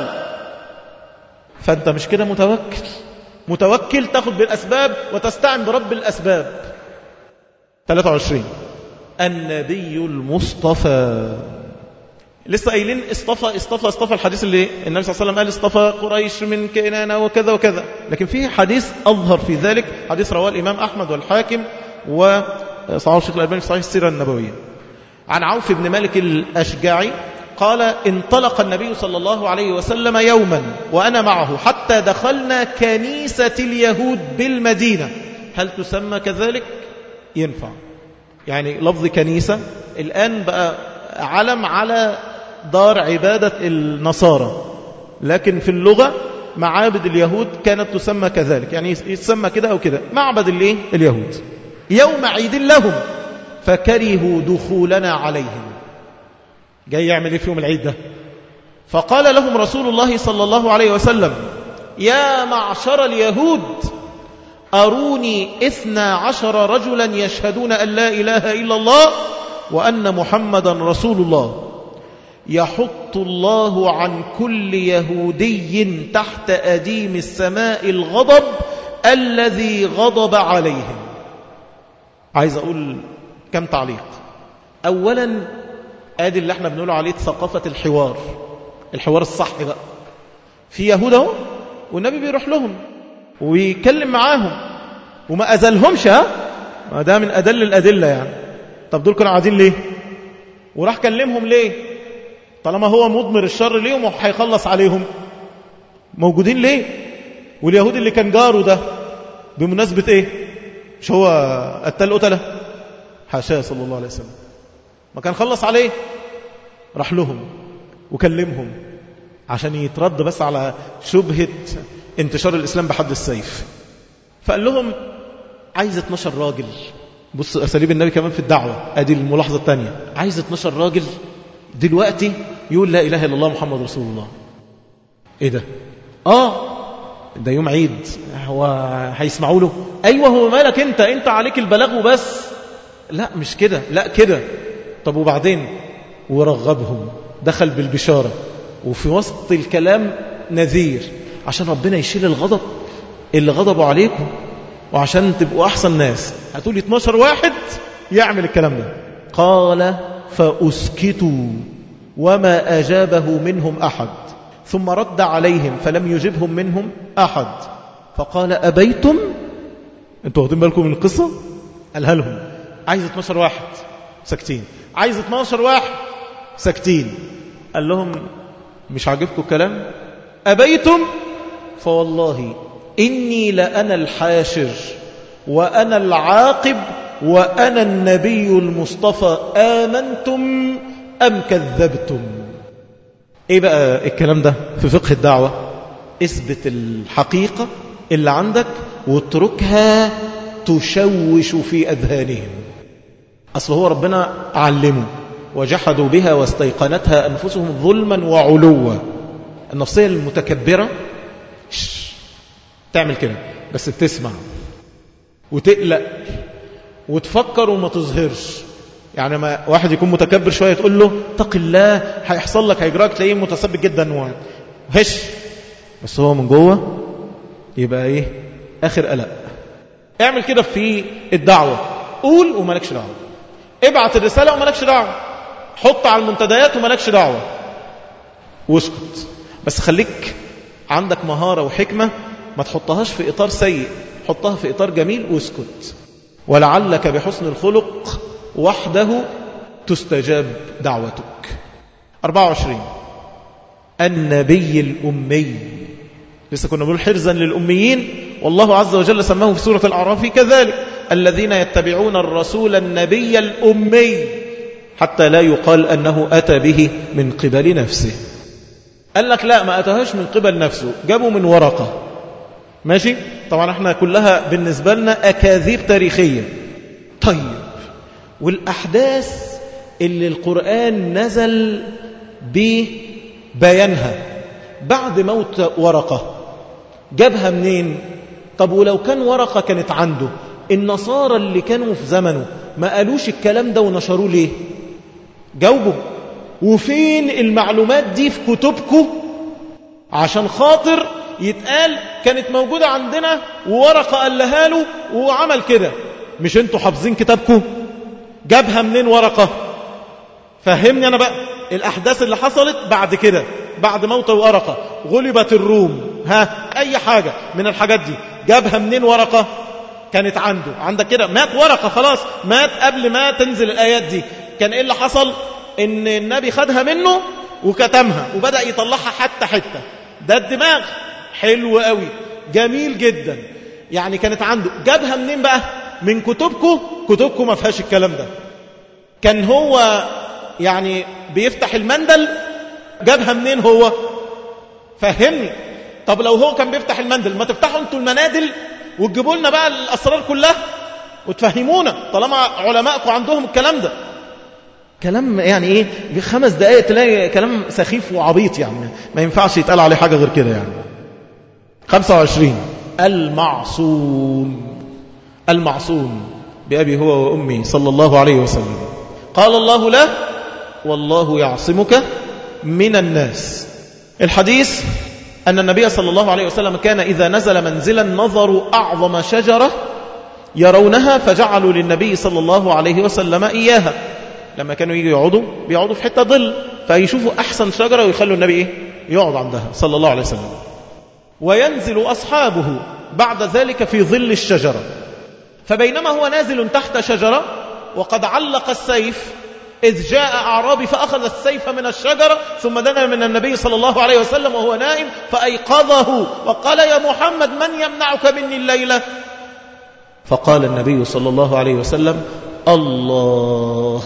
فأنت مش كده متوكل. متوكل تاخد بالأسباب وتستعن برب الأسباب. ثلاثة وعشرين النبي المصطفى. لسه قايلين اصطفى اصطفى اصطفى. الحديث اللي النبي صلى الله عليه وسلم قال اصطفى قريش من كنانة وكذا وكذا، لكن فيه حديث أظهر في ذلك، حديث رواه الإمام أحمد والحاكم وصححه الشيخ الألباني في صحيح السيرة النبوية، عن عوف بن مالك الأشجعي قال انطلق النبي صلى الله عليه وسلم يوما وأنا معه حتى دخلنا كنيسة اليهود بالمدينة. هل تسمى كذلك؟ ينفع. يعني لفظ كنيسة الآن بقى علم على دار عبادة النصارى، لكن في اللغة معابد اليهود كانت تسمى كذلك، يعني يسمى كده أو كده، معبد الايه؟ اليهود. يوم عيد لهم فكرهوا دخولنا عليهم. جاي يعمل ايه في يوم العيد ده؟ فقال لهم رسول الله صلى الله عليه وسلم يا معشر اليهود أروني اثنا عشر رجلا يشهدون أن لا إله إلا الله وأن محمدا رسول الله، يحط الله عن كل يهودي تحت أديم السماء الغضب الذي غضب عليهم. عايز أقول كم تعليق. أولا آدي اللي احنا بنقول عليه ثقافة الحوار، الحوار الصح بقى. في يهود اهو والنبي بيروح لهم ويكلم معاهم وما أزلهمش. ها ما ده من أدل الأدلة يعني. طب دول كانوا قاعدين ليه؟ وراح كلمهم ليه؟ طالما هو مضمر الشر ليهم وهيخلص عليهم، موجودين ليه؟ واليهود اللي كان جاره ده بمناسبة ايه؟ مش هو قتل قتلة؟ حاشاه صلى الله عليه وسلم. ما كان خلص عليه، راح لهم وكلمهم عشان يترد بس على شبهة انتشار الإسلام بحد السيف. فقال لهم عايز اتناشر راجل. بص أساليب النبي كمان في الدعوة، ادي الملاحظة الثانية. عايز اتناشر راجل دلوقتي يقول لا إله إلا الله محمد رسول الله. ايه ده؟ اه ده يوم عيد، هو هيسمعوا له؟ ايوه هو مالك انت انت عليك البلاغ وبس. لا مش كده، لا كده. طب وبعدين؟ ورغبهم، دخل بالبشارة وفي وسط الكلام نذير عشان ربنا يشيل الغضب اللي غضبوا عليكم وعشان تبقوا أحسن ناس. هتقولي اتناشر واحد يعمل الكلام ده. قال فأسكتوا وما أجابه منهم أحد، ثم رد عليهم فلم يجبهم منهم أحد، فقال أبيتم؟ انتوا واخدين بالكم من القصة؟ قالها لهم عايز اتناشر واحد ساكتين، عايز اتناشر واحد ساكتين. قال لهم مش عاجبكم الكلام؟ أبيتم؟ فوالله إني لأنا الحاشر وأنا العاقب وأنا النبي المصطفى، آمنتم أم كذبتم؟ إيه بقى الكلام ده في فقه الدعوة؟ اثبت الحقيقة اللي عندك واتركها تشوش في أذهانهم. أصل هو ربنا علمه وجحدوا بها واستيقنتها أنفسهم ظلما وعلوا. النفسية المتكبرة تعمل كده بس بتسمع وتقلق وتفكر وما تظهرش. يعني ما واحد يكون متكبر شوية تقول له اتق الله هيحصل لك هيجراك، تلاقيه متثبت جدا وهش، بس هو من جوه يبقى ايه؟ آخر قلق. اعمل كده في الدعوة، قول ومالكش دعوة، ابعت الرسالة ومالكش دعوة، حط على المنتديات ومالكش دعوة، واسكت. بس خليك عندك مهارة وحكمة، ما تحطهاش في إطار سيء، حطها في إطار جميل واسكت. ولعلك بحسن الخلق وحده تستجاب دعوتك. أربعة وعشرين النبي الأمي. لسه كنا بنقول حرزا للأميين، والله عز وجل سماه في سورة الأعراف كذلك، الذين يتبعون الرسول النبي الأمي حتى لا يقال أنه أتى به من قبل نفسه. قال لك لا، ما أتاهش من قبل نفسه، جابوا من ورقة. ماشي؟ طبعا احنا كلها بالنسبة لنا أكاذيب تاريخية. طيب والأحداث اللي القرآن نزل ببيانها بعد موت ورقة جابها منين؟ طب ولو كان ورقة كانت عنده، النصارى اللي كانوا في زمنه ما قالوش الكلام ده ونشروه ليه؟ جاوبوا. وفين المعلومات دي في كتبكم عشان خاطر يتقال كانت موجودة عندنا وورقة قالها له وعمل كده؟ مش انتوا حافظين كتابكم؟ جابها منين ورقة؟ فهمني أنا بقى الأحداث اللي حصلت بعد كده، بعد موت ورقة، غلبت الروم، ها أي حاجة من الحاجات دي جابها منين ورقة؟ كانت عنده. عندك كده مات ورقة، خلاص مات قبل ما تنزل الآيات دي. كان إيه اللي حصل؟ إن النبي خدها منه وكتمها وبدأ يطلعها حتى حتى. ده الدماغ حلو قوي، جميل جدا. يعني كانت عنده. جابها منين بقى؟ من كتبكم. كتبكم ما فيهاش الكلام ده. كان هو يعني بيفتح المندل، جابها منين هو؟ فهمني. طب لو هو كان بيفتح المندل، ما تفتحوا انتوا المنادل وتجيبوا لنا بقى الأسرار كلها وتفهمونا، طالما علماءكم عندهم الكلام ده. كلام يعني ايه؟ بخمس دقائق تلاقي كلام سخيف وعبيط، يعني ما ينفعش يتقال عليه حاجة غير كده. يعني خمسة وعشرين المعصوم. المعصوم بأبي هو وأمي صلى الله عليه وسلم. قال الله له والله يعصمك من الناس. الحديث أن النبي صلى الله عليه وسلم كان إذا نزل منزلا نظروا أعظم شجرة يرونها فجعلوا للنبي صلى الله عليه وسلم إياها. لما كانوا يجوا يقعدوا بيقعدوا في حتة ظل، فيشوفوا أحسن شجرة ويخلوا النبي إيه؟ يقعد عندها صلى الله عليه وسلم. وينزل أصحابه بعد ذلك في ظل الشجرة. فبينما هو نازل تحت شجرة وقد علق السيف، إذ جاء أعرابي فأخذ السيف من الشجرة ثم دنا من النبي صلى الله عليه وسلم وهو نائم فأيقظه وقال يا محمد من يمنعك مني الليلة؟ فقال النبي صلى الله عليه وسلم الله،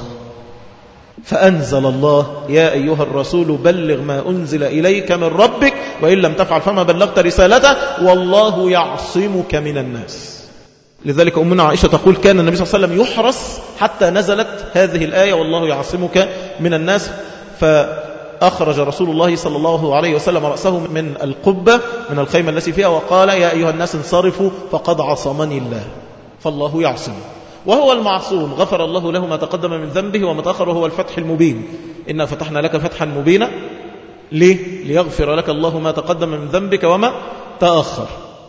فأنزل الله يا أيها الرسول بلغ ما أنزل إليك من ربك وإن لم تفعل فما بلغت رسالته والله يعصمك من الناس. لذلك أمنا عائشة تقول كان النبي صلى الله عليه وسلم يحرص حتى نزلت هذه الآية والله يعصمك من الناس، فأخرج رسول الله صلى الله عليه وسلم رأسه من القبة من الخيمة التي فيها وقال يا أيها الناس انصرفوا فقد عصمني الله، فالله يعصم وهو المعصوم، غفر الله له ما تقدم من ذنبه وما تأخر وهو الفتح المبين. إنا فتحنا لك فتحا مبينا، ليه؟ ليغفر لك الله ما تقدم من ذنبك وما تأخر،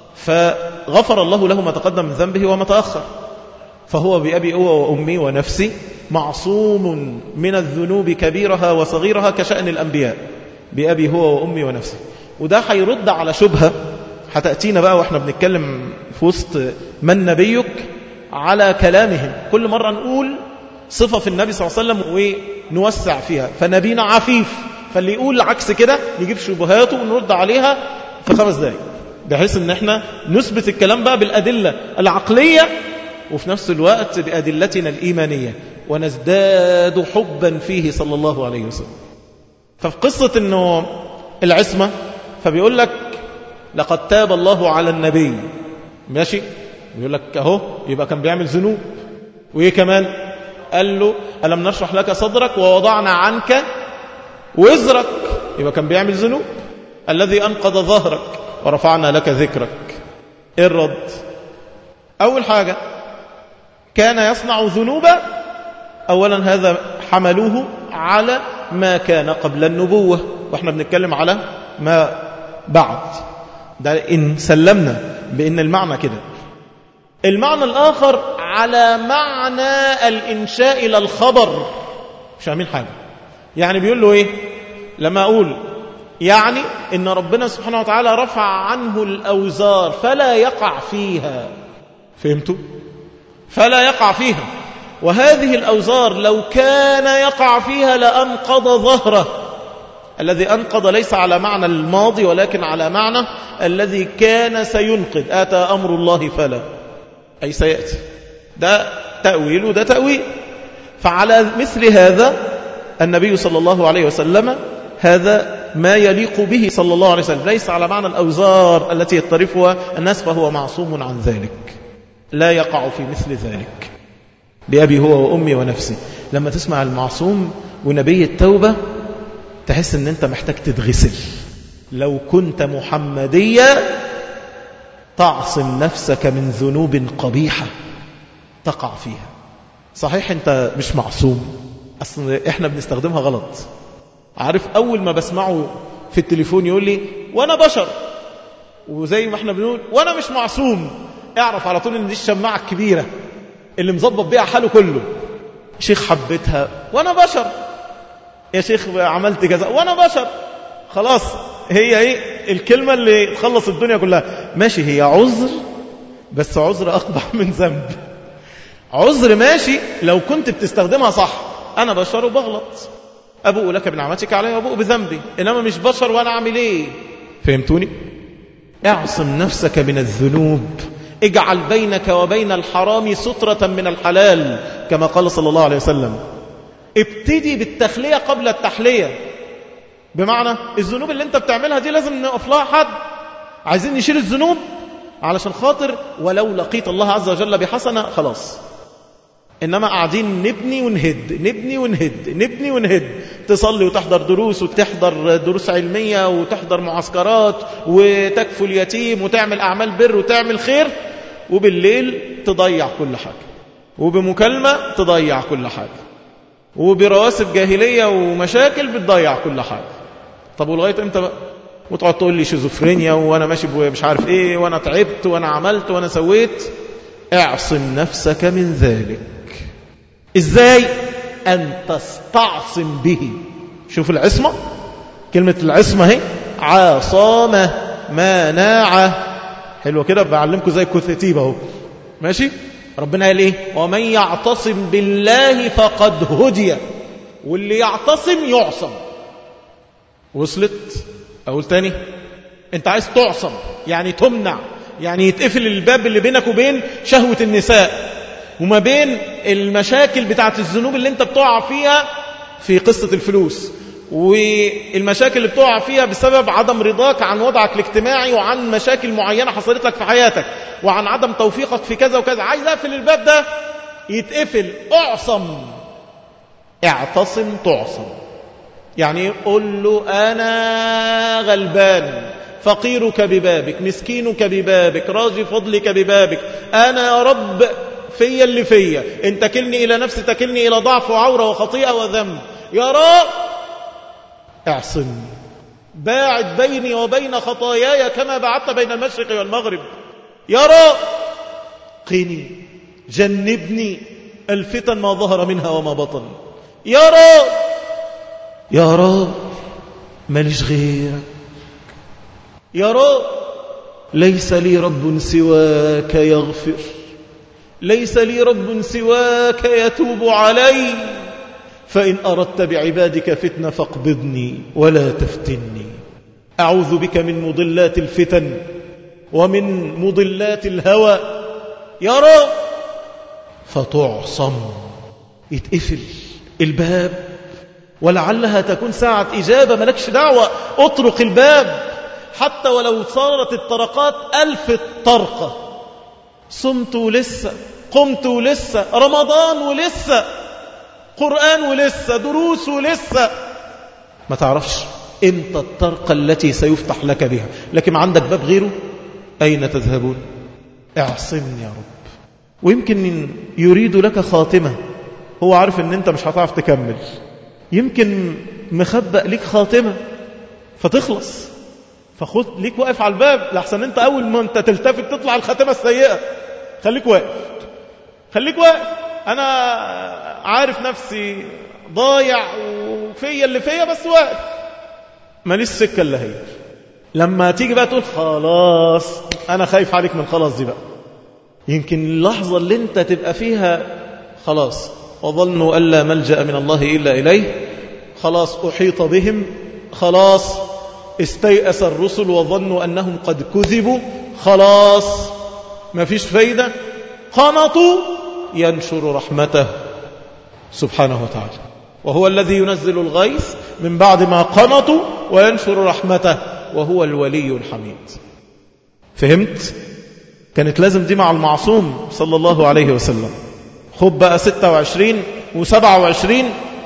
فغفر الله له ما تقدم من ذنبه وما تأخر، فهو بأبي هو وأمي ونفسي معصوم من الذنوب كبيرها وصغيرها كشأن الأنبياء، بأبي هو وأمي ونفسي. وده هيرد على شبهة هتأتينا بقى وإحنا بنتكلم في وسط من نبيك على كلامهم. كل مرة نقول صفة في النبي صلى الله عليه وسلم ونوسع فيها، فنبينا عفيف، فاللي يقول عكس كده نجيب شبهاته ونرد عليها في خمس دقائق، بحيث ان احنا نثبت الكلام بقى بالأدلة العقلية وفي نفس الوقت بأدلتنا الإيمانية، ونزداد حبا فيه صلى الله عليه وسلم. ففي قصة انه العصمة فبيقول لك لقد تاب الله على النبي، ماشي، بيقول لك اهو يبقى كان بيعمل ذنوب. وايه كمان؟ قال له ألم نشرح لك صدرك ووضعنا عنك وزرك، يبقى كان بيعمل ذنوب. الذي أنقض ظهرك ورفعنا لك ذكرك. ايه الرد؟ أول حاجة كان يصنع ذنوبا، أولا هذا حملوه على ما كان قبل النبوة، وإحنا بنتكلم على ما بعد، ده إن سلمنا بإن المعنى كده. المعنى الآخر على معنى الإنشاء إلى الخبر، مش عاملين حاجة. يعني بيقول له إيه لما أقول يعني إن ربنا سبحانه وتعالى رفع عنه الأوزار فلا يقع فيها، فهمتوا؟ فلا يقع فيها، وهذه الأوزار لو كان يقع فيها لأنقض ظهره. الذي أنقض ليس على معنى الماضي ولكن على معنى الذي كان سينقض، آتى أمر الله فلا، أي سيأتي. ده تأويل وده تأويل. فعلى مثل هذا النبي صلى الله عليه وسلم هذا ما يليق به صلى الله عليه وسلم، ليس على معنى الأوزار التي يطرفها الناس، فهو معصوم عن ذلك، لا يقع في مثل ذلك. بأبي هو وأمي ونفسي. لما تسمع المعصوم ونبي التوبة تحس ان انت محتاج تتغسل. لو كنت محمديا تعصم نفسك من ذنوب قبيحة تقع فيها. صحيح انت مش معصوم، اصلا احنا بنستخدمها غلط. عارف اول ما بسمعه في التليفون يقول لي وانا بشر، وزي ما احنا بنقول وانا مش معصوم، اعرف على طول ان دي الشماعة الكبيرة اللي مظبط بيها حاله كله. شيخ حبتها وانا بشر، يا شيخ عملت كذا وانا بشر، خلاص هي ايه الكلمة اللي تخلص الدنيا كلها. ماشي، هي عذر، بس عذر اقبح من ذنب. عذر ماشي لو كنت بتستخدمها صح، انا بشر وبغلط، ابوء لك بنعمتك علي وابوء بذنبي، انما مش بشر وانا اعمل ايه. فهمتوني؟ اعصم نفسك من الذنوب، اجعل بينك وبين الحرام سترة من الحلال كما قال صلى الله عليه وسلم. ابتدي بالتخلية قبل التحلية، بمعنى الذنوب اللي انت بتعملها دي لازم نقف لها حد. عايزين نشيل الذنوب علشان خاطر ولو لقيت الله عز وجل بحسنة خلاص، إنما قاعدين نبني ونهد نبني ونهد نبني ونهد. تصلي وتحضر دروس وتحضر دروس علمية وتحضر معسكرات وتكفل اليتيم وتعمل أعمال بر وتعمل خير، وبالليل تضيع كل حاجة، وبمكالمة تضيع كل حاجة، وبرواسب جاهلية ومشاكل بتضيع كل حاجة. طب ولغاية امتى بقى؟ وتقعد تقول لي شيزوفرينيا وانا ماشي مش عارف ايه وانا تعبت وانا عملت وانا سويت. اعصم نفسك من ذلك. ازاي؟ ان تستعصم به. شوف العصمة، كلمة العصمة هي عاصمة مناعة، حلوة كده، بعلمكم زي الكتاتيب اهو، ماشي. ربنا قال ايه؟ ومن يعتصم بالله فقد هدي. واللي يعتصم يعصم. وصلت؟ اقول تاني، انت عايز تعصم يعني تمنع يعني يتقفل الباب اللي بينك وبين شهوة النساء، وما بين المشاكل بتاعت الذنوب اللي انت بتقع فيها في قصة الفلوس، والمشاكل اللي بتقع فيها بسبب عدم رضاك عن وضعك الاجتماعي، وعن مشاكل معينة حصلت لك في حياتك، وعن عدم توفيقك في كذا وكذا. عايز اقفل الباب ده، يتقفل. اعصم، اعتصم تعصم. يعني قل له أنا غلبان، فقيرك ببابك، مسكينك ببابك، راجي فضلك ببابك، أنا يا رب فيا اللي فيا، إن تكلني إلى نفسي تكلني إلى ضعف وعورة وخطيئة وذنب، يا رب اعصمني، باعد بيني وبين خطاياي كما بعدت بين المشرق والمغرب، يا رب قني جنبني الفتن ما ظهر منها وما بطن، يا رب يا رب ماليش غيرك، يا رب ليس لي رب سواك يغفر، ليس لي رب سواك يتوب علي، فإن أردت بعبادك فتنة فاقبضني ولا تفتني، أعوذ بك من مضلات الفتن ومن مضلات الهوى، يا رب. فتعصم، يتقفل الباب، ولعلها تكون ساعة إجابة، ملكش دعوة، اطرق الباب حتى ولو صارت الطرقات ألف طرقة. صمت ولسه، قمت ولسه، رمضان ولسه، قرآن ولسه، دروس ولسه، ما تعرفش امتى الطرقة التي سيفتح لك بها، لكن عندك باب غيره، أين تذهبون؟ اعصمني يا رب. ويمكن يريد لك خاتمة، هو عارف ان انت مش هتعرف تكمل، يمكن مخبأ لك خاتمة فتخلص، فخد ليك واقف على الباب، لحسن انت اول ما انت تلتفت تطلع الخاتمة السيئة. خليك واقف، خليك واقف. انا عارف نفسي ضايع وفيا اللي فيا، بس واقف، ماليش سكة اللي هي. لما تيجي بقى تقول خلاص انا خايف عليك من خلاص دي بقى، يمكن اللحظة اللي انت تبقى فيها خلاص وظنوا ألا ملجأ من الله إلا إليه، خلاص أحيط بهم، خلاص استيأس الرسل وظنوا أنهم قد كذبوا، خلاص ما فيش فايدة، قنطوا، ينشر رحمته سبحانه وتعالى، وهو الذي ينزل الغيث من بعد ما قنطوا وينشر رحمته، وهو الولي الحميد. فهمت؟ كانت لازم دي مع المعصوم صلى الله عليه وسلم. خب بقى ستة وعشرين وسبعة وعشرين،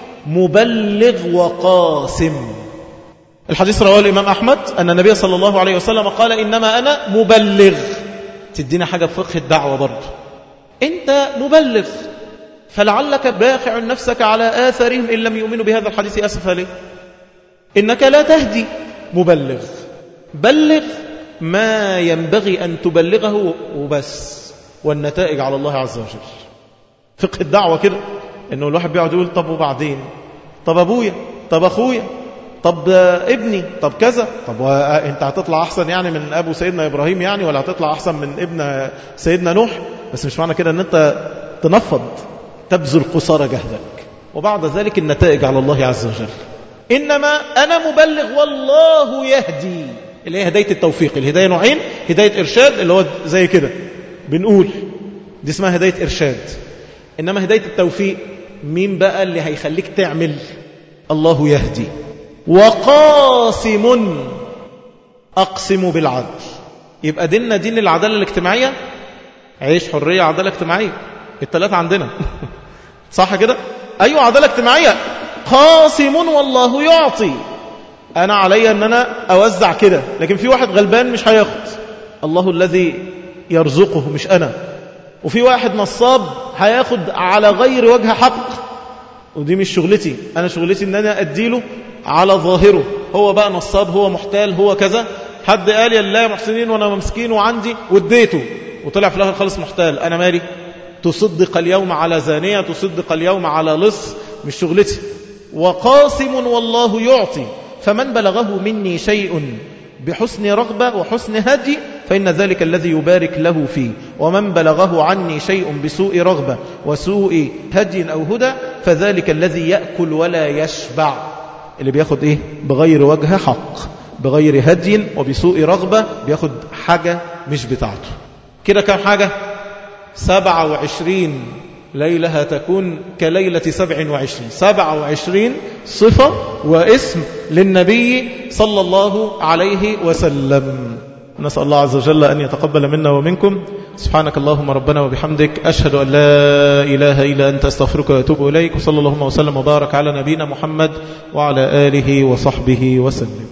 مبلغ وقاسم. الحديث رواه الإمام أحمد أن النبي صلى الله عليه وسلم قال إنما أنا مبلغ. تدينا حاجة في فقه الدعوة برضه، أنت مبلغ، فلعلك باخع نفسك على آثارهم إن لم يؤمنوا بهذا الحديث أسفا ليه، إنك لا تهدي، مبلغ، بلغ ما ينبغي أن تبلغه وبس، والنتائج على الله عز وجل. فقه الدعوة كده، إنه الواحد بيقعد يقول طب وبعدين، طب أبويا، طب أخويا، طب ابني، طب كذا، طب أنت هتطلع أحسن يعني من أبو سيدنا إبراهيم يعني، ولا هتطلع أحسن من ابن سيدنا نوح؟ بس مش معنى كده أن أنت تنفض، تبذل قصارى جهدك، وبعد ذلك النتائج على الله عز وجل. إنما أنا مبلغ والله يهدي، اللي هي هداية التوفيق. الهداية نوعين، هداية إرشاد اللي هو زي كده بنقول دي اسمها هداية إرشاد، إنما هداية التوفيق مين بقى اللي هيخليك تعمل؟ الله يهدي. وقاسم، أقسم بالعدل. يبقى ديننا دين العدالة الاجتماعية، عيش حرية عدالة اجتماعية، الثلاثة عندنا صح كده؟ أيوة عدالة اجتماعية. قاسم والله يعطي، أنا علي أن أنا أوزع كده، لكن في واحد غلبان مش هياخد، الله الذي يرزقه مش أنا. وفي واحد نصاب هياخد على غير وجه حق، ودي مش شغلتي، أنا شغلتي أن أنا أديله على ظاهره، هو بقى نصاب، هو محتال، هو كذا. حد قال يا الله محسنين وأنا مسكين وعندي واديته وطلع في الآخر خالص محتال، أنا مالي؟ تصدق اليوم على زانية، تصدق اليوم على لص، مش شغلتي. وقاسم والله يعطي، فمن بلغه مني شيء بحسن رغبة وحسن هدي فإن ذلك الذي يبارك له فيه، ومن بلغه عني شيء بسوء رغبة وسوء هدي أو هدى فذلك الذي يأكل ولا يشبع، اللي بياخد إيه؟ بغير وجه حق، بغير هدي وبسوء رغبة، بياخد حاجة مش بتاعته. كده كم حاجة؟ سبعة وعشرين ليلة هتكون كليلة سبع وعشرين. سبع وعشرين صفة واسم للنبي صلى الله عليه وسلم. نسأل الله عز وجل أن يتقبل منا ومنكم. سبحانك اللهم ربنا وبحمدك، أشهد أن لا إله إلا أنت، أستغفرك وأتوب إليك. وصلى اللهم وسلم وبارك على نبينا محمد وعلى آله وصحبه وسلم.